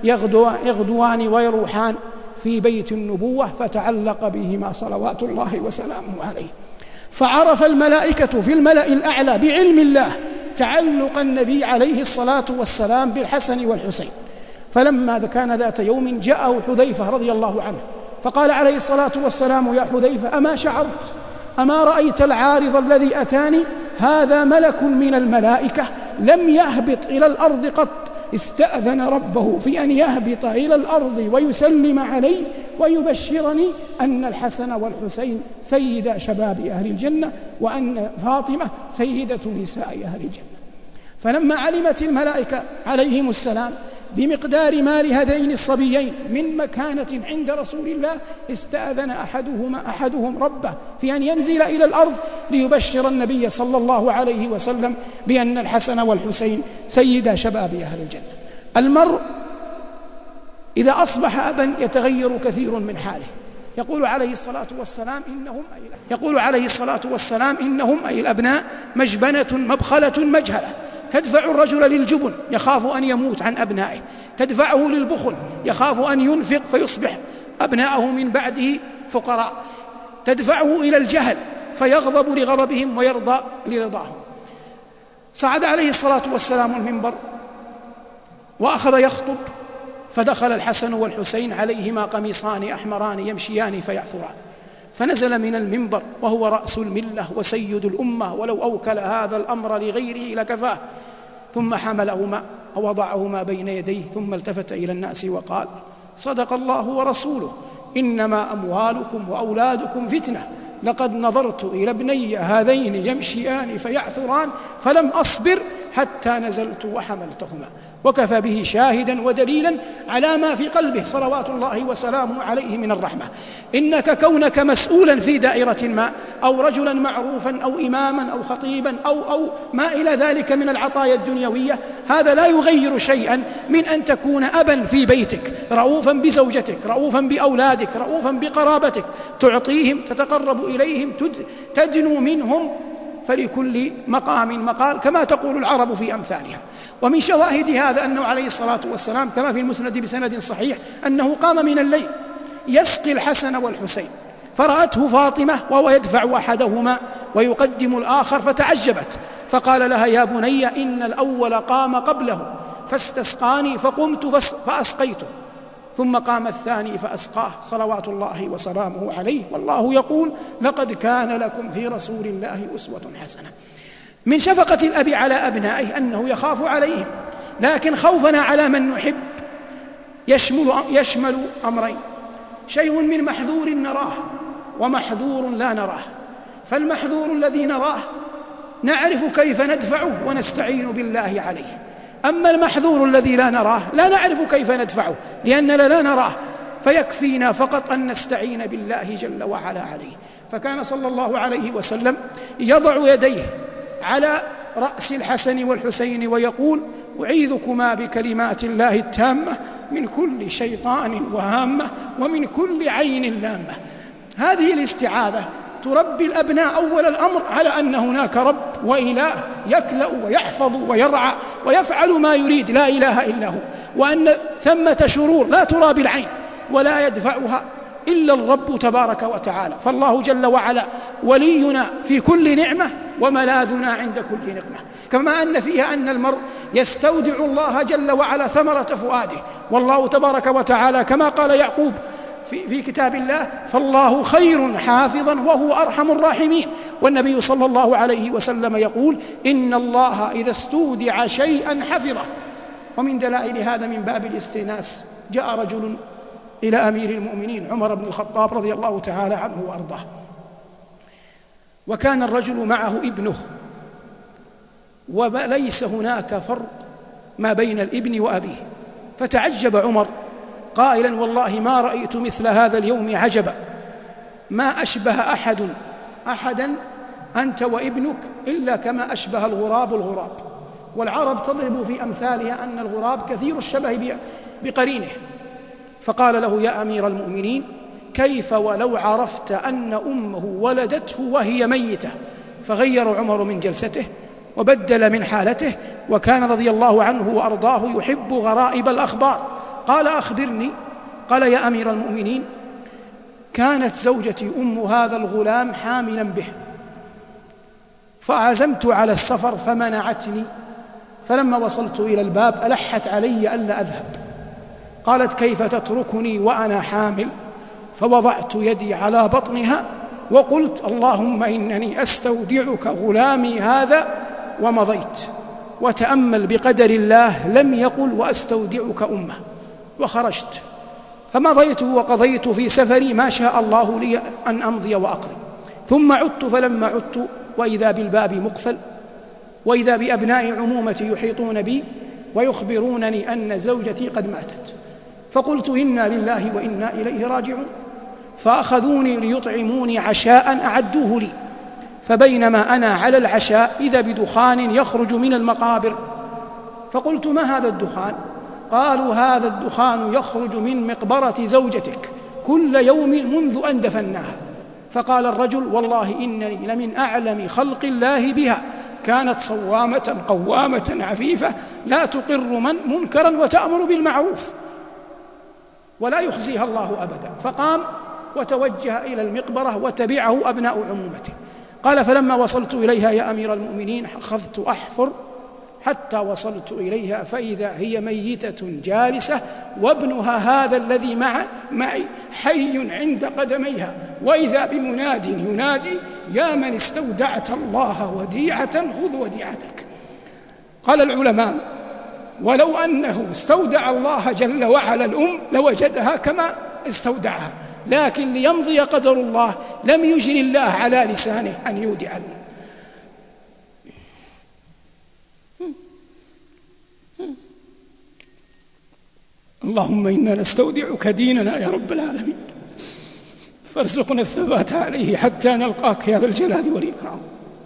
يغدوان ويروحان في بيت النبوة، فتعلق بهما صلوات الله وسلامه عليه. فعرف الملائكة في الملأ الأعلى بعلم الله تعلق النبي عليه الصلاة والسلام بالحسن والحسين. فلما كان ذات يوم جاءه حذيفة رضي الله عنه فقال عليه الصلاة والسلام: يا حذيفة، أما شعرت؟ أما رأيت العارض الذي أتاني؟ هذا ملك من الملائكة لم يهبط إلى الأرض قط، استأذن ربه في أن يهبط إلى الأرض ويسلم علي ويبشرني أن الحسن والحسين سيدا شباب أهل الجنة، وأن فاطمة سيدة نساء أهل الجنة. فلما علمت الملائكة عليهم السلام بمقدار ما لهذين الصبيين من مكانة عند رسول الله، استأذن أحدهم ربه في أن ينزل إلى الأرض ليبشر النبي صلى الله عليه وسلم بأن الحسن والحسين سيدا شباب أهل الجنة. المرء إذا أصبح أبا يتغير كثير من حاله. يقول عليه الصلاة والسلام: إنهم أي الأبناء مجبنة مبخلة مجهلة، تدفع الرجل للجبن يخاف أن يموت عن أبنائه، تدفعه للبخل يخاف أن ينفق فيصبح أبناءه من بعده فقراء، تدفعه إلى الجهل فيغضب لغضبهم ويرضى لرضاهم. صعد عليه الصلاة والسلام المنبر وأخذ يخطب، فدخل الحسن والحسين عليهما قميصان أحمران يمشيان فيعثران، فنزل من المنبر وهو رأس الملة وسيد الأمة، ولو أوكل هذا الأمر لغيره لكفاه، ثم حملهما ووضعهما بين يديه، ثم التفت إلى الناس وقال: صدق الله ورسوله، إنما أموالكم وأولادكم فتنة، لقد نظرت إلى ابني هذين يمشيان فيعثران فلم أصبر حتى نزلت وحملتهما. وكفى به شاهدا ودليلا على ما في قلبه صلوات الله وسلامه عليه من الرحمة. إنك كونك مسؤولا في دائرة ما، أو رجلا معروفا أو إماما أو خطيبا أو ما إلى ذلك من العطايا الدنيوية، هذا لا يغير شيئا من أن تكون أبا في بيتك، رؤوفا بزوجتك، رؤوفا بأولادك، رؤوفا بقرابتك، تعطيهم، تتقرب إليهم، تدنو منهم، فلكل مقام مقال كما تقول العرب في أمثالها. ومن شواهد هذا أنه عليه الصلاة والسلام كما في المسند بسند صحيح أنه قام من الليل يسقي الحسن والحسين، فرأته فاطمة وهو يدفع أحدهما ويقدم الآخر فتعجبت، فقال لها: يا بني إن الأول قام قبله فاستسقاني فقمت فأسقيته، ثم قام الثاني فأسقاه صلوات الله وسلامه عليه. والله يقول: لقد كان لكم في رسول الله أسوة حسنة. من شفقة الأب على أبنائه أنه يخاف عليهم، لكن خوفنا على من نحب يشمل أمرين: شيء من محذور نراه ومحذور لا نراه. فالمحذور الذي نراه نعرف كيف ندفعه ونستعين بالله عليه، أما المحذور الذي لا نراه لا نعرف كيف ندفعه لأننا لا نراه، فيكفينا فقط أن نستعين بالله جل وعلا عليه. فكان صلى الله عليه وسلم يضع يديه على رأس الحسن والحسين ويقول: أعيذكما بكلمات الله التامة من كل شيطان وهامة ومن كل عين لامة. هذه الاستعاذة تربي الأبناء أول الأمر على أن هناك رب وإله يكلأ ويحفظ ويرعى ويفعل ما يريد لا إله إلا هو، وأن ثمة شرور لا ترى بالعين ولا يدفعها إلا الرب تبارك وتعالى. فالله جل وعلا ولينا في كل نعمة وملاذنا عند كل نقمة، كما أن فيها أن المرء يستودع الله جل وعلا ثمرة فؤاده، والله تبارك وتعالى كما قال يعقوب في كتاب الله: فالله خير حافظا وهو أرحم الراحمين. والنبي صلى الله عليه وسلم يقول: إن الله إذا استودع شيئا حفظه. ومن دلائل هذا من باب الاستئناس جاء رجل إلى أمير المؤمنين عمر بن الخطاب رضي الله تعالى عنه وأرضاه، وكان الرجل معه ابنه، وليس هناك فرق ما بين الابن وأبيه. فتعجب عمر قائلا: والله ما رأيت مثل هذا اليوم عجبا، ما أشبه أحدا أنت وابنك إلا كما أشبه الغراب الغراب. والعرب تضرب في أمثالها أن الغراب كثير الشبه بقرينه. فقال له: يا أمير المؤمنين، كيف ولو عرفت أن أمه ولدته وهي ميتة؟ فغير عمر من جلسته وبدل من حالته، وكان رضي الله عنه وأرضاه يحب غرائب الأخبار. قال: أخبرني. قال: يا أمير المؤمنين، كانت زوجتي أم هذا الغلام حاملا به، فعزمت على السفر فمنعتني، فلما وصلت إلى الباب ألحت علي ألا أذهب. قالت: كيف تتركني وأنا حامل؟ فوضعت يدي على بطنها وقلت: اللهم إنني أستودعك غلامي هذا، ومضيت. وتأمل بقدر الله لم يقل وأستودعك أمه، وخرجت فمضيت وقضيت في سفري ما شاء الله لي أن أمضي وأقضي. ثم عدت، فلما عدت وإذا بالباب مقفل، وإذا بأبناء عمومتي يحيطون بي ويخبرونني أن زوجتي قد ماتت. فقلت: إنا لله وإنا إليه راجعون. فأخذوني ليطعموني عشاء أعدوه لي، فبينما أنا على العشاء إذا بدخان يخرج من المقابر. فقلت: ما هذا الدخان؟ قالوا: هذا الدخان يخرج من مقبرة زوجتك كل يوم منذ أن دفناها. فقال الرجل: والله إنني لمن أعلم خلق الله بها، كانت صوامة قوامة عفيفة لا تقر منكرا وتأمر بالمعروف ولا يخزيها الله أبدا. فقام وتوجه إلى المقبرة وتبعه أبناء عمومته. قال: فلما وصلت إليها يا أمير المؤمنين أخذت أحفر حتى وصلت إليها، فإذا هي ميتة جالسة، وابنها هذا الذي معي حي عند قدميها، وإذا بمناد ينادي: يا من استودعت الله وديعة خذ وديعتك. قال العلماء: ولو أنه استودع الله جل وعلا الأم لوجدها كما استودعها، لكن ليمضي قدر الله لم يجر الله على لسانه أن يودع الأم. اللهم إنا نستودعك ديننا يا رب العالمين، فارزقنا الثبات عليه حتى نلقاك يا ذا الجلال والإكرام.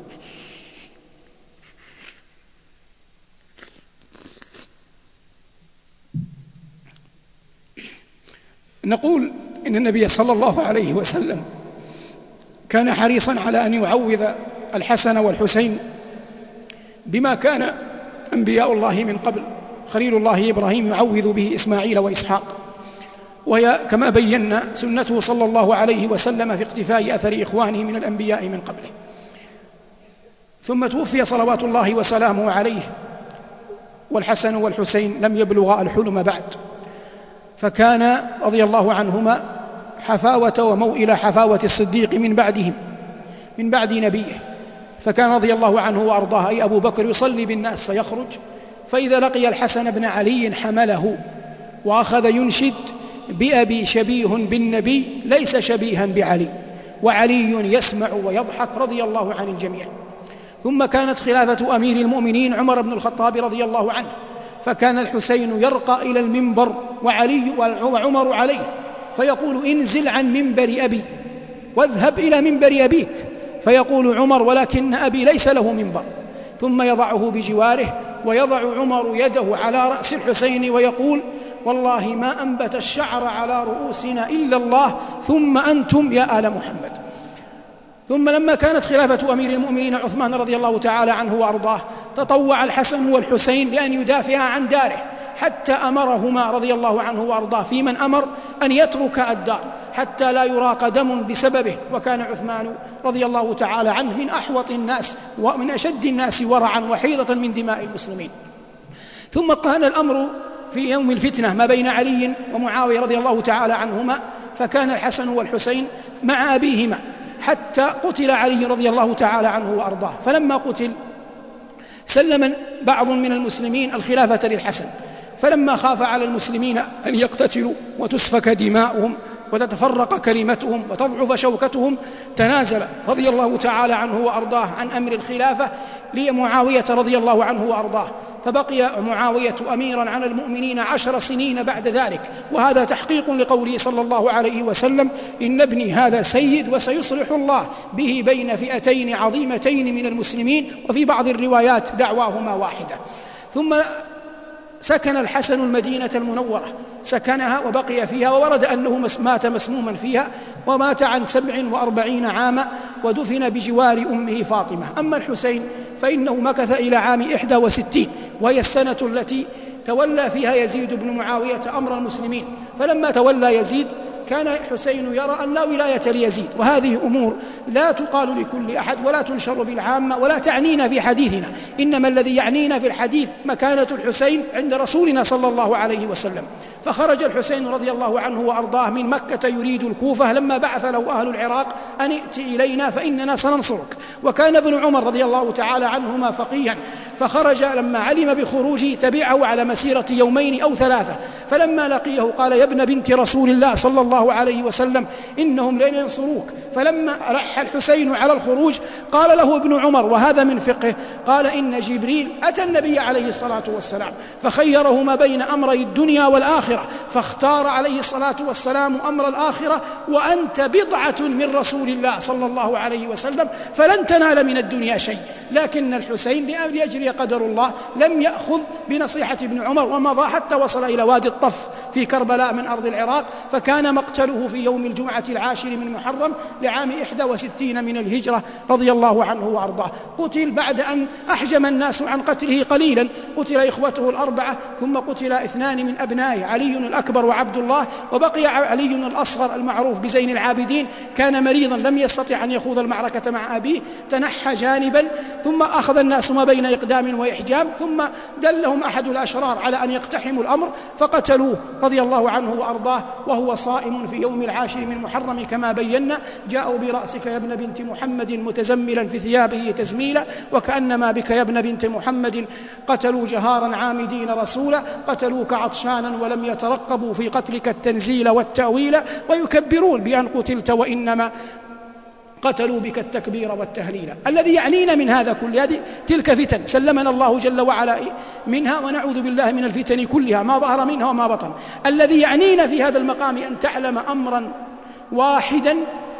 نقول إن النبي صلى الله عليه وسلم كان حريصا على أن يعوذ الحسن والحسين بما كان أنبياء الله من قبل، خليل الله إبراهيم يعوذ به إسماعيل وإسحاق، وهي كما بينا سنته صلى الله عليه وسلم في اقتفاء أثر إخوانه من الأنبياء من قبله. ثم توفي صلوات الله وسلامه عليه والحسن والحسين لم يبلغا الحلم بعد، فكان رضي الله عنهما حفاوة وموئل حفاوة الصديق من بعدهم، من بعد نبيه. فكان رضي الله عنه وأرضاه أي أبو بكر يصلي بالناس فيخرج، فإذا لقي الحسن بن علي حمله وأخذ ينشد: بأبي شبيه بالنبي ليس شبيها بعلي، وعلي يسمع ويضحك رضي الله عن الجميع. ثم كانت خلافة أمير المؤمنين عمر بن الخطاب رضي الله عنه، فكان الحسين يرقى إلى المنبر وعمر عليه، فيقول: انزل عن منبر أبي واذهب إلى منبر أبيك، فيقول عمر: ولكن أبي ليس له منبر. ثم يضعه بجواره، ويضع عمر يده على رأس الحسين ويقول: والله ما أنبت الشعر على رؤوسنا إلا الله، ثم أنتم يا آل محمد. ثم لما كانت خلافة أمير المؤمنين عثمان رضي الله تعالى عنه وأرضاه، تطوع الحسن والحسين لأن يدافعا عن داره، حتى أمرهما رضي الله عنه وأرضاه في من أمر أن يترك الدار حتى لا يراق دم بسببه. وكان عثمان رضي الله تعالى عنه من أحوط الناس ومن أشد الناس ورعا وحيضة من دماء المسلمين. ثم كان الأمر في يوم الفتنة ما بين علي ومعاوية رضي الله تعالى عنهما، فكان الحسن والحسين مع أبيهما حتى قتل علي رضي الله تعالى عنه وأرضاه. فلما قتل سلم بعض من المسلمين الخلافة للحسن، فلما خاف على المسلمين أن يقتتلوا وتسفك دماؤهم وتتفرق كلمتهم وتضعف شوكتهم، تنازل رضي الله تعالى عنه وأرضاه عن أمر الخلافة لمعاوية رضي الله عنه وأرضاه، فبقي معاوية أميرا على المؤمنين 10 سنين بعد ذلك. وهذا تحقيق لقوله صلى الله عليه وسلم: إن ابني هذا سيد وسيصلح الله به بين فئتين عظيمتين من المسلمين، وفي بعض الروايات دعواهما واحدة. ثم سكن الحسن المدينة المنورة، سكنها وبقي فيها، وورد أنه مات مسموما فيها، ومات عن 47 عاما، ودفن بجوار أمه فاطمة. أما الحسين فإنه مكث إلى عام 61، وهي السنة التي تولى فيها يزيد بن معاوية أمر المسلمين. فلما تولى يزيد كان الحسين يرى أن لا ولاية ليزيد، وهذه أمور لا تقال لكل أحد ولا تنشر بالعامة ولا تعنينا في حديثنا، إنما الذي يعنينا في الحديث مكانة الحسين عند رسولنا صلى الله عليه وسلم. فخرج الحسين رضي الله عنه وأرضاه من مكة يريد الكوفة، لما بعث له أهل العراق أن ائت إلينا فإننا سننصرك. وكان ابن عمر رضي الله تعالى عنهما فقيها، فخرج لما علم بخروجه تبعه على مسيرة 2 أو 3، فلما لقيه قال: يا ابن بنت رسول الله صلى الله عليه وسلم إنهم لن ينصروك. فلما ألح الحسين على الخروج قال له ابن عمر، وهذا من فقه، قال: إن جبريل أتى النبي عليه الصلاة والسلام فخيره ما بين أمري الدنيا والآخرة، فاختار عليه الصلاة والسلام أمر الآخرة، وأنت بضعة من رسول الله صلى الله عليه وسلم، فلن تنال من الدنيا شيء. لكن الحسين ليجري قدر الله لم يأخذ بنصيحة ابن عمر، ومضى حتى وصل إلى وادي الطف في كربلاء من أرض العراق، فكان مقتله في يوم الجمعة 10 من محرم لعام 61 من الهجرة رضي الله عنه وأرضاه. قتل بعد أن أحجم الناس عن قتله قليلا، قتل إخوته 4، ثم قتل 2 من أبنائه، علي الأكبر وعبد الله، وبقي علي الأصغر المعروف بزين العابدين، كان مريضا لم يستطع أن يخوض المعركة مع أبيه، تنحى جانبا، ثم أخذ الناس ما بين إقدام وإحجام، ثم دلهم أحد الأشرار على أن يقتحموا الأمر فقتلوه رضي الله عنه وأرضاه وهو صائم في يوم 10 من محرم كما بينا. جاءوا برأسك يا ابن بنت محمد متزملا في ثيابه تزميلا، وكأنما بك يا ابن بنت محمد، قتلوا جهارا عامدين رسولا، قتلوك عطشانا ولم يترقبوا في قتلك التنزيل والتأويل، ويكبرون بأن قتلت وإنما قتلوا بك التكبير والتهليل. الذي يعنينا من هذا كل هذه تلك فتن سلمنا الله جل وعلا منها، ونعوذ بالله من الفتن كلها ما ظهر منها وما بطن. الذي يعنينا في هذا المقام أن تعلم أمرا واحدا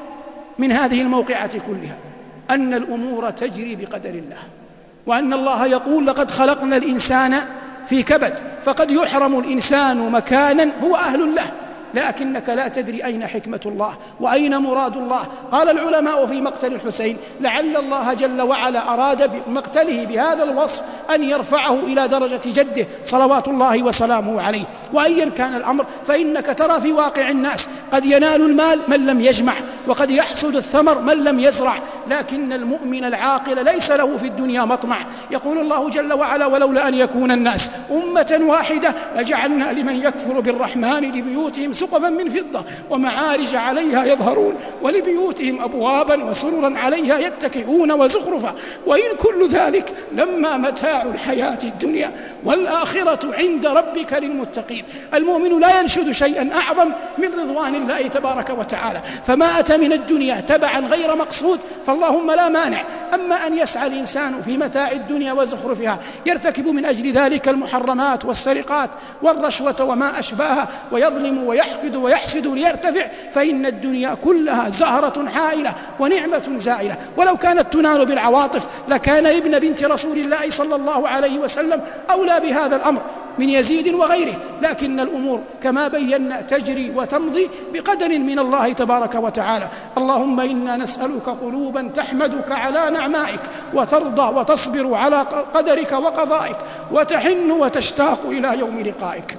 من هذه الموقعة كلها، أن الأمور تجري بقدر الله، وأن الله يقول: لقد خلقنا الإنسان في كبد، فقد يحرم الإنسان مكانا هو أهل له، لكنك لا تدري أين حكمة الله وأين مراد الله. قال العلماء في مقتل الحسين لعل الله جل وعلا أراد بمقتله بهذا الوصف أن يرفعه إلى درجة جده صلوات الله وسلامه عليه. وأيا كان الأمر فإنك ترى في واقع الناس قد ينال المال من لم يجمع، وقد يحصد الثمر من لم يزرع، لكن المؤمن العاقل ليس له في الدنيا مطمع. يقول الله جل وعلا: ولولا أن يكون الناس أمة واحدة لجعلنا لمن يكفر بالرحمن لبيوتهم سقفا من فضة ومعارج عليها يظهرون ولبيوتهم أبوابا وسررا عليها يتكئون وزخرفا وإن كل ذلك لما متاع الحياة الدنيا والآخرة عند ربك للمتقين. المؤمن لا ينشد شيئا أعظم من رضوان الله تبارك وتعالى، فما أتى من الدنيا تبعا غير مقصود فاللهم لا مانع. أما أن يسعى الإنسان في متاع الدنيا وزخرفها يرتكب من أجل ذلك المحرمات والسرقات والرشوة وما أشباهها ويظلم ويحقد ويحسد ليرتفع، فإن الدنيا كلها زهرة حائلة ونعمة زائلة، ولو كانت تنال بالعواطف لكان ابن بنت رسول الله صلى الله عليه وسلم أولى بهذا الأمر من يزيد وغيره. لكن الأمور كما بينا تجري وتمضي بقدر من الله تبارك وتعالى. اللهم إنا نسألك قلوبا تحمدك على نعمائك وترضى وتصبر على قدرك وقضائك وتحن وتشتاق إلى يوم لقائك.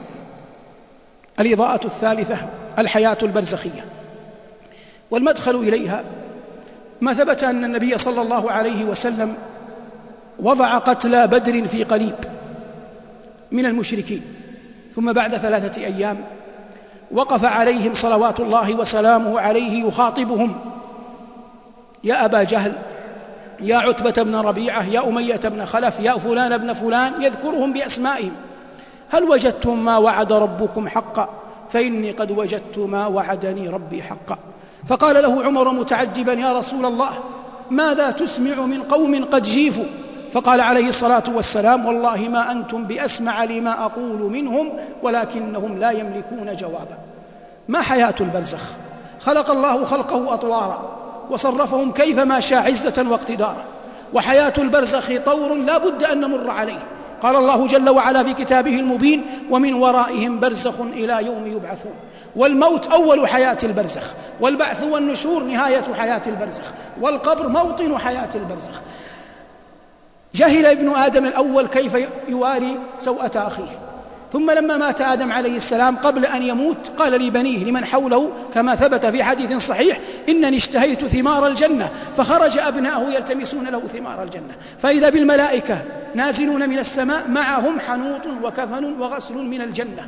الإضاءة الثالثة الحياة البرزخية، والمدخل إليها ما ثبت أن النبي صلى الله عليه وسلم وضع قتلى بدر في قليب من المشركين، ثم بعد 3 أيام وقف عليهم صلوات الله وسلامه عليه يخاطبهم: يا أبا جهل، يا عتبة بن ربيعة، يا أمية بن خلف، يا فلان بن فلان، يذكرهم بأسمائهم: هل وجدتم ما وعد ربكم حقا؟ فإني قد وجدت ما وعدني ربي حقا. فقال له عمر متعجبا: يا رسول الله، ماذا تسمع من قوم قد جيفوا؟ فقال عليه الصلاة والسلام: والله ما أنتم بأسمع لما أقول منهم ولكنهم لا يملكون جوابا. ما حياة البرزخ؟ خلق الله خلقه أطوارا وصرفهم كيفما شاء عزة واقتدارا، وحياة البرزخ طور لا بد أن نمر عليه. قال الله جل وعلا في كتابه المبين: ومن ورائهم برزخ إلى يوم يبعثون. والموت أول حياة البرزخ، والبعث والنشور نهاية حياة البرزخ، والقبر موطن حياة البرزخ. جهل ابن آدم الأول كيف يواري سوءة أخيه، ثم لما مات آدم عليه السلام قبل أن يموت قال لبنيه لمن حوله كما ثبت في حديث صحيح: إنني اشتهيت ثمار الجنة. فخرج أبناؤه يلتمسون له ثمار الجنة، فإذا بالملائكة نازلون من السماء معهم حنوط وكفن وغسل من الجنة،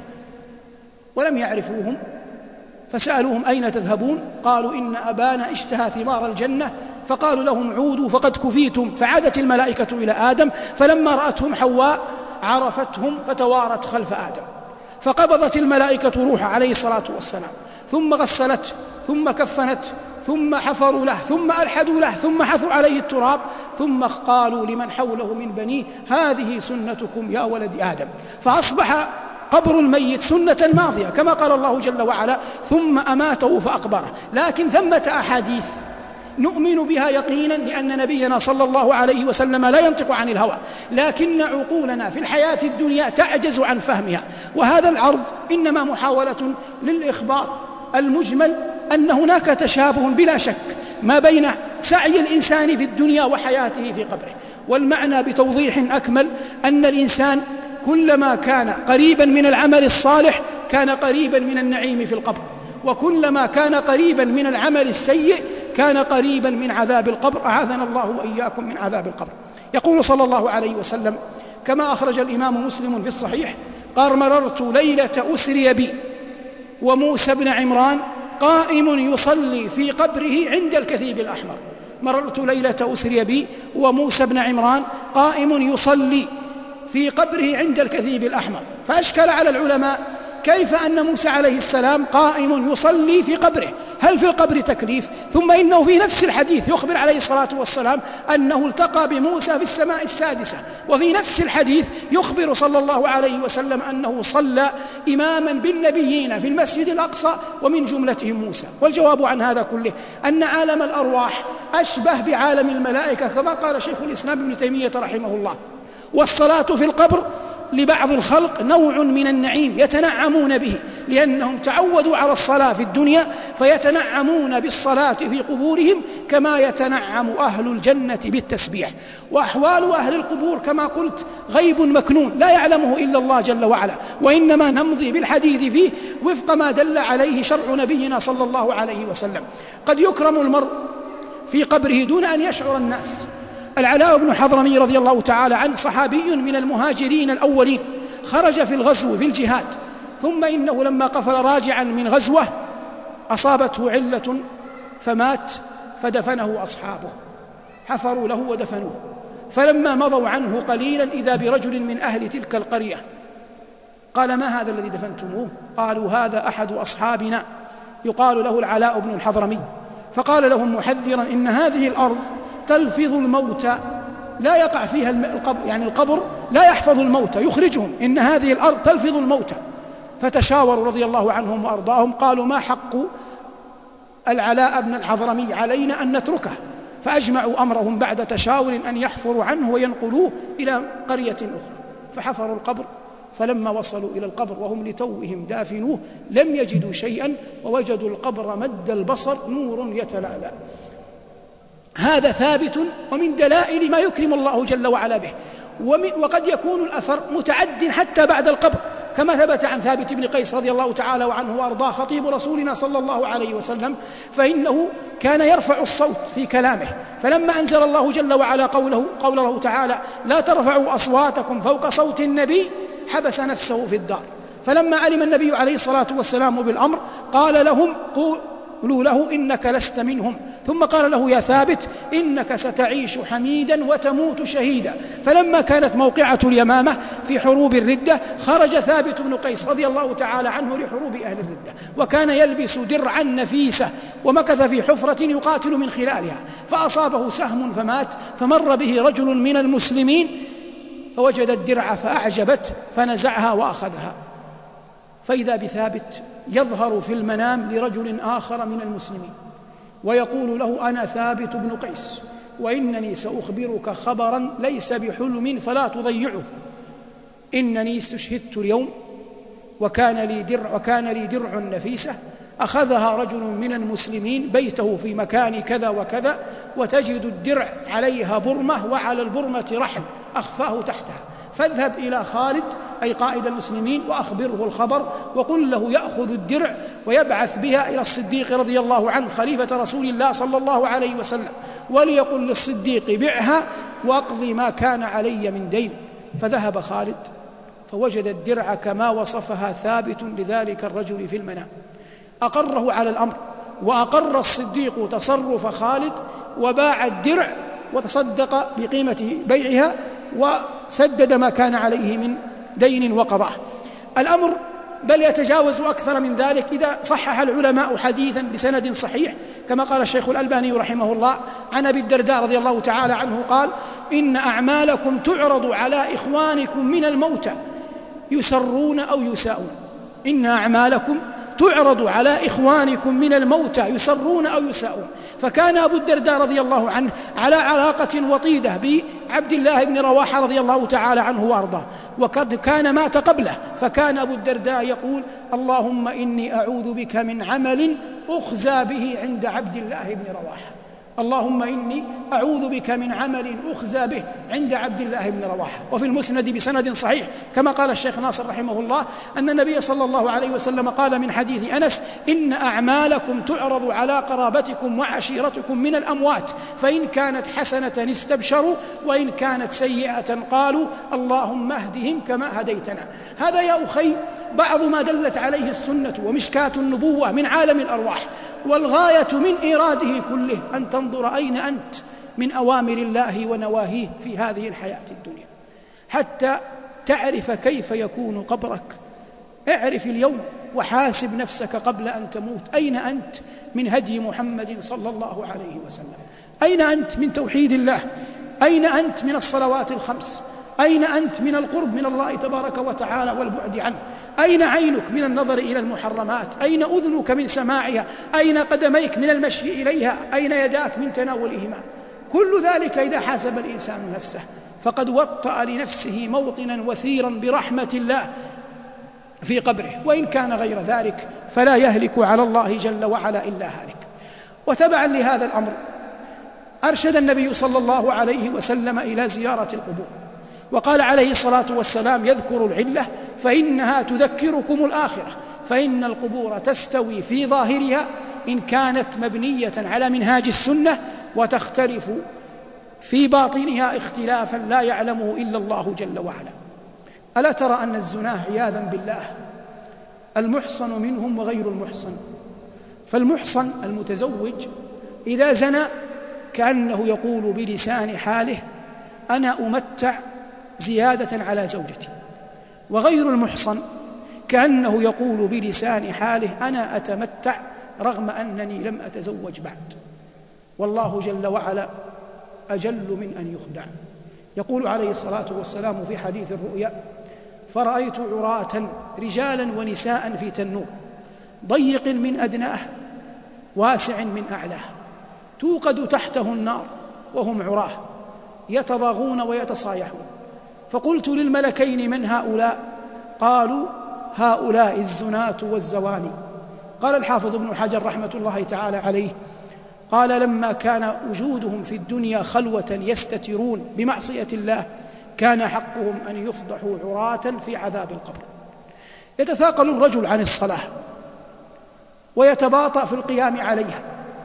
ولم يعرفوهم فسألوهم: أين تذهبون؟ قالوا: إن أبانا اشتهى ثمار الجنة. فقالوا لهم: عودوا فقد كفيتم. فعادت الملائكة إلى آدم، فلما رأتهم حواء عرفتهم فتوارت خلف آدم، فقبضت الملائكة روحه عليه الصلاة والسلام، ثم غسلته، ثم كفنته، ثم حفروا له، ثم ألحدوا له، ثم حثوا عليه التراب، ثم قالوا لمن حوله من بنيه: هذه سنتكم يا ولد آدم. فأصبح قبر الميت سنة ماضية كما قال الله جل وعلا: ثم أماته فأقبره. لكن ثمة أحاديث نؤمن بها يقينا، لأن نبينا صلى الله عليه وسلم لا ينطق عن الهوى، لكن عقولنا في الحياة الدنيا تعجز عن فهمها. وهذا العرض إنما محاولة للإخبار المجمل أن هناك تشابه بلا شك ما بين سعي الإنسان في الدنيا وحياته في قبره. والمعنى بتوضيح أكمل أن الإنسان كلما كان قريبا من العمل الصالح كان قريبا من النعيم في القبر، وكلما كان قريبا من العمل السيء كان قريبا من عذاب القبر. أعاذنا الله وإياكم من عذاب القبر. يقول صلى الله عليه وسلم كما أخرج الإمام مسلم في الصحيح: قال: مررت ليلة أسري بي وموسى بن عمران قائم يصلي في قبره عند الكثيب الأحمر. مررت ليلة أسري بي وموسى بن عمران قائم يصلي في قبره عند الكثيب الأحمر. فأشكل على العلماء كيف أن موسى عليه السلام قائم يصلي في قبره؟ هل في القبر تكليف؟ ثم إنه في نفس الحديث يخبر عليه الصلاة والسلام أنه التقى بموسى في السماء السادسة، وفي نفس الحديث يخبر صلى الله عليه وسلم أنه صلى إماما بالنبيين في المسجد الأقصى ومن جملتهم موسى. والجواب عن هذا كله أن عالم الأرواح أشبه بعالم الملائكة كما قال شيخ الإسلام ابن تيمية رحمه الله. والصلاة في القبر لبعض الخلق نوع من النعيم يتنعمون به، لأنهم تعودوا على الصلاة في الدنيا فيتنعمون بالصلاة في قبورهم كما يتنعم أهل الجنة بالتسبيح. وأحوال أهل القبور كما قلت غيب مكنون لا يعلمه إلا الله جل وعلا، وإنما نمضي بالحديث فيه وفق ما دل عليه شرع نبينا صلى الله عليه وسلم. قد يكرم المرء في قبره دون أن يشعر الناس. العلاء بن الحضرمي رضي الله تعالى عنه صحابي من المهاجرين الأولين، خرج في الغزو في الجهاد، ثم إنه لما قفل راجعا من غزوة أصابته علة فمات، فدفنه أصحابه، حفروا له ودفنوه. فلما مضوا عنه قليلا إذا برجل من أهل تلك القرية قال: ما هذا الذي دفنتموه؟ قالوا: هذا أحد أصحابنا يقال له العلاء بن الحضرمي. فقال لهم محذرا: إن هذه الأرض تلفظ الموتى، لا يقع فيها القبر، يعني القبر لا يحفظ الموتى يخرجهم، إن هذه الأرض تلفظ الموتى. فتشاوروا رضي الله عنهم وأرضاهم، قالوا: ما حق العلاء بن الحضرمي علينا أن نتركه؟ فأجمعوا أمرهم بعد تشاور أن يحفروا عنه وينقلوه إلى قرية أخرى. فحفروا القبر، فلما وصلوا إلى القبر وهم لتوهم دافنوه لم يجدوا شيئا، ووجدوا القبر مد البصر نور يتلألأ. هذا ثابت ومن دلائل ما يكرم الله جل وعلا به. وقد يكون الأثر متعد حتى بعد القبر، كما ثبت عن ثابت بن قيس رضي الله تعالى عنه وأرضاه خطيب رسولنا صلى الله عليه وسلم، فإنه كان يرفع الصوت في كلامه، فلما أنزل الله جل وعلا قوله تعالى: لا ترفعوا أصواتكم فوق صوت النبي، حبس نفسه في الدار. فلما علم النبي عليه الصلاة والسلام بالأمر قال لهم: قولوا له إنك لست منهم. ثم قال له: يا ثابت إنك ستعيش حميدا وتموت شهيدا. فلما كانت موقعة اليمامة في حروب الردة خرج ثابت بن قيس رضي الله تعالى عنه لحروب أهل الردة، وكان يلبس درعا نفيسة، ومكث في حفرة يقاتل من خلالها، فأصابه سهم فمات. فمر به رجل من المسلمين فوجد الدرع فأعجبته فنزعها وأخذها، فإذا بثابت يظهر في المنام لرجل آخر من المسلمين ويقول له: أنا ثابت بن قيس، وإنني سأخبرك خبرا ليس بحلم فلا تضيعه. إنني استشهدت اليوم وكان لي درع نفيسة، أخذها رجل من المسلمين بيته في مكان كذا وكذا، وتجد الدرع عليها برمة وعلى البرمة رحل أخفاه تحتها، فاذهب إلى خالد أي قائد المسلمين وأخبره الخبر، وقل له يأخذ الدرع ويبعث بها إلى الصديق رضي الله عنه خليفة رسول الله صلى الله عليه وسلم، وليقل للصديق: بعها وأقضي ما كان علي من دين. فذهب خالد فوجد الدرع كما وصفها ثابت لذلك الرجل في المنام، أقره على الأمر، وأقر الصديق تصرف خالد وباع الدرع وتصدق بقيمة بيعها وسدد ما كان عليه من دين وقضاه. الأمر بل يتجاوز أكثر من ذلك إذا صحح العلماء حديثا بسند صحيح، كما قال الشيخ الألباني رحمه الله عن أبي الدرداء رضي الله تعالى عنه قال: إن أعمالكم تعرض على إخوانكم من الموتى يسرون أو يساءون. إن أعمالكم تعرض على إخوانكم من الموتى يسرون أو يساءون. فكان أبو الدرداء رضي الله عنه على علاقة وطيدة بعبد الله بن رواحة رضي الله تعالى عنه وأرضاه، وقد كان مات قبله، فكان أبو الدرداء يقول: اللهم إني أعوذ بك من عمل أخزى به عند عبد الله بن رواحة. اللهم إني أعوذ بك من عمل أخزى به عند عبد الله بن رواحة. وفي المسند بسند صحيح كما قال الشيخ ناصر رحمه الله أن النبي صلى الله عليه وسلم قال من حديث أنس: إن أعمالكم تعرض على قرابتكم وعشيرتكم من الأموات، فإن كانت حسنة استبشروا، وإن كانت سيئة قالوا اللهم اهدهم كما هديتنا. هذا يا أخي بعض ما دلت عليه السنة ومشكاة النبوة من عالم الأرواح، والغاية من إيراده كله أن تنظر أين أنت من أوامر الله ونواهيه في هذه الحياة الدنيا حتى تعرف كيف يكون قبرك. اعرف اليوم وحاسب نفسك قبل أن تموت، أين أنت من هدي محمد صلى الله عليه وسلم؟ أين أنت من توحيد الله؟ أين أنت من الصلوات الخمس؟ أين أنت من القرب من الله تبارك وتعالى والبعد عنه؟ أين عينك من النظر إلى المحرمات؟ أين أذنك من سماعها؟ أين قدميك من المشي إليها؟ أين يداك من تناولهما؟ كل ذلك إذا حاسب الإنسان نفسه فقد وطأ لنفسه موطنا وثيرا برحمة الله في قبره، وإن كان غير ذلك فلا يهلك على الله جل وعلا إلا هالك. وتبعا لهذا الأمر أرشد النبي صلى الله عليه وسلم إلى زيارة القبور، وقال عليه الصلاة والسلام: يذكر العلة فإنها تذكركم الآخرة، فإن القبور تستوي في ظاهرها إن كانت مبنية على منهاج السنة، وتختلف في باطنها اختلافا لا يعلمه إلا الله جل وعلا. ألا ترى أن الزناه عياذا بالله المحصن منهم وغير المحصن؟ فالمحصن المتزوج إذا زنى كأنه يقول بلسان حاله: أنا أمتع زيادة على زوجتي، وغير المحصن كأنه يقول بلسان حاله: أنا أتمتع رغم أنني لم أتزوج بعد. والله جل وعلا أجل من أن يخدع. يقول عليه الصلاة والسلام في حديث الرؤيا: فرأيت عراة رجالا ونساء في تنور ضيق من أدناه واسع من أعلاه، توقد تحته النار وهم عراه يتضاغون ويتصايحون. فقلت للملكين: من هؤلاء؟ قالوا: هؤلاء الزناة والزواني. قال الحافظ ابن حجر رحمة الله تعالى عليه: قال: لما كان وجودهم في الدنيا خلوة يستترون بمعصية الله، كان حقهم أن يفضحوا عراة في عذاب القبر. يتثاقل الرجل عن الصلاة ويتباطأ في القيام عليها،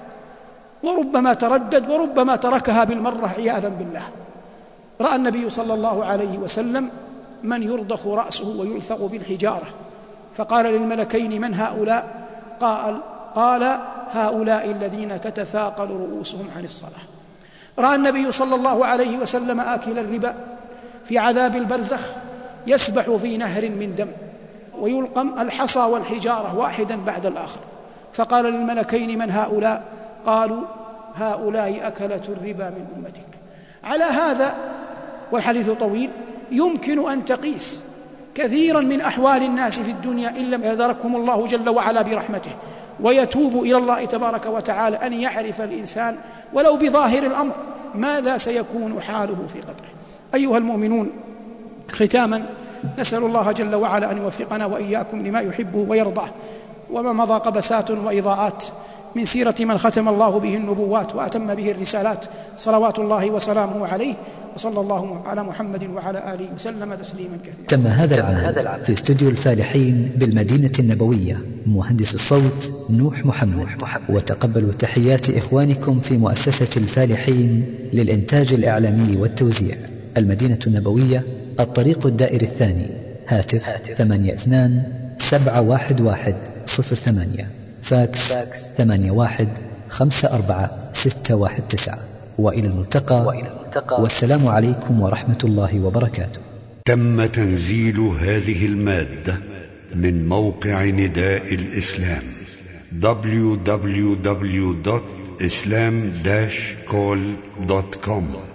وربما تردد وربما تركها بالمرة عياذا بالله. رأى النبي صلى الله عليه وسلم من يرضخ رأسه ويلثق بالحجارة، فقال للملكين: من هؤلاء؟ قال: هؤلاء الذين تتثاقل رؤوسهم عن الصلاة. رأى النبي صلى الله عليه وسلم آكل الربا في عذاب البرزخ يسبح في نهر من دم، ويلقم الحصى والحجارة واحدا بعد الآخر، فقال للملكين: من هؤلاء؟ قالوا: هؤلاء أكلة الربا من أمتك. على هذا، والحديث طويل، يمكن أن تقيس كثيرا من أحوال الناس في الدنيا إن لم يدركهم الله جل وعلا برحمته ويتوب إلى الله تبارك وتعالى، أن يعرف الإنسان ولو بظاهر الأمر ماذا سيكون حاله في قبره. أيها المؤمنون، ختاما نسأل الله جل وعلا أن يوفقنا وإياكم لما يحبه ويرضاه. وما مضى قبسات وإضاءات من سيرة من ختم الله به النبوات وأتم به الرسالات، صلوات الله وسلامه عليه، وصلى الله على محمد وعلى آله وسلم تسليما كثيرا. تم هذا العمل في استوديو الفالحين بالمدينة النبوية، مهندس الصوت نوح محمد. وتقبلوا تحيات إخوانكم في مؤسسة الفالحين للإنتاج الإعلامي والتوزيع، المدينة النبوية، الطريق الدائري الثاني، هاتف 82-711-08، فاكس 81-54-619. وإلى الملتقى، والسلام عليكم ورحمة الله وبركاته. تم تنزيل هذه المادة من موقع نداء الإسلام www.islam-call.com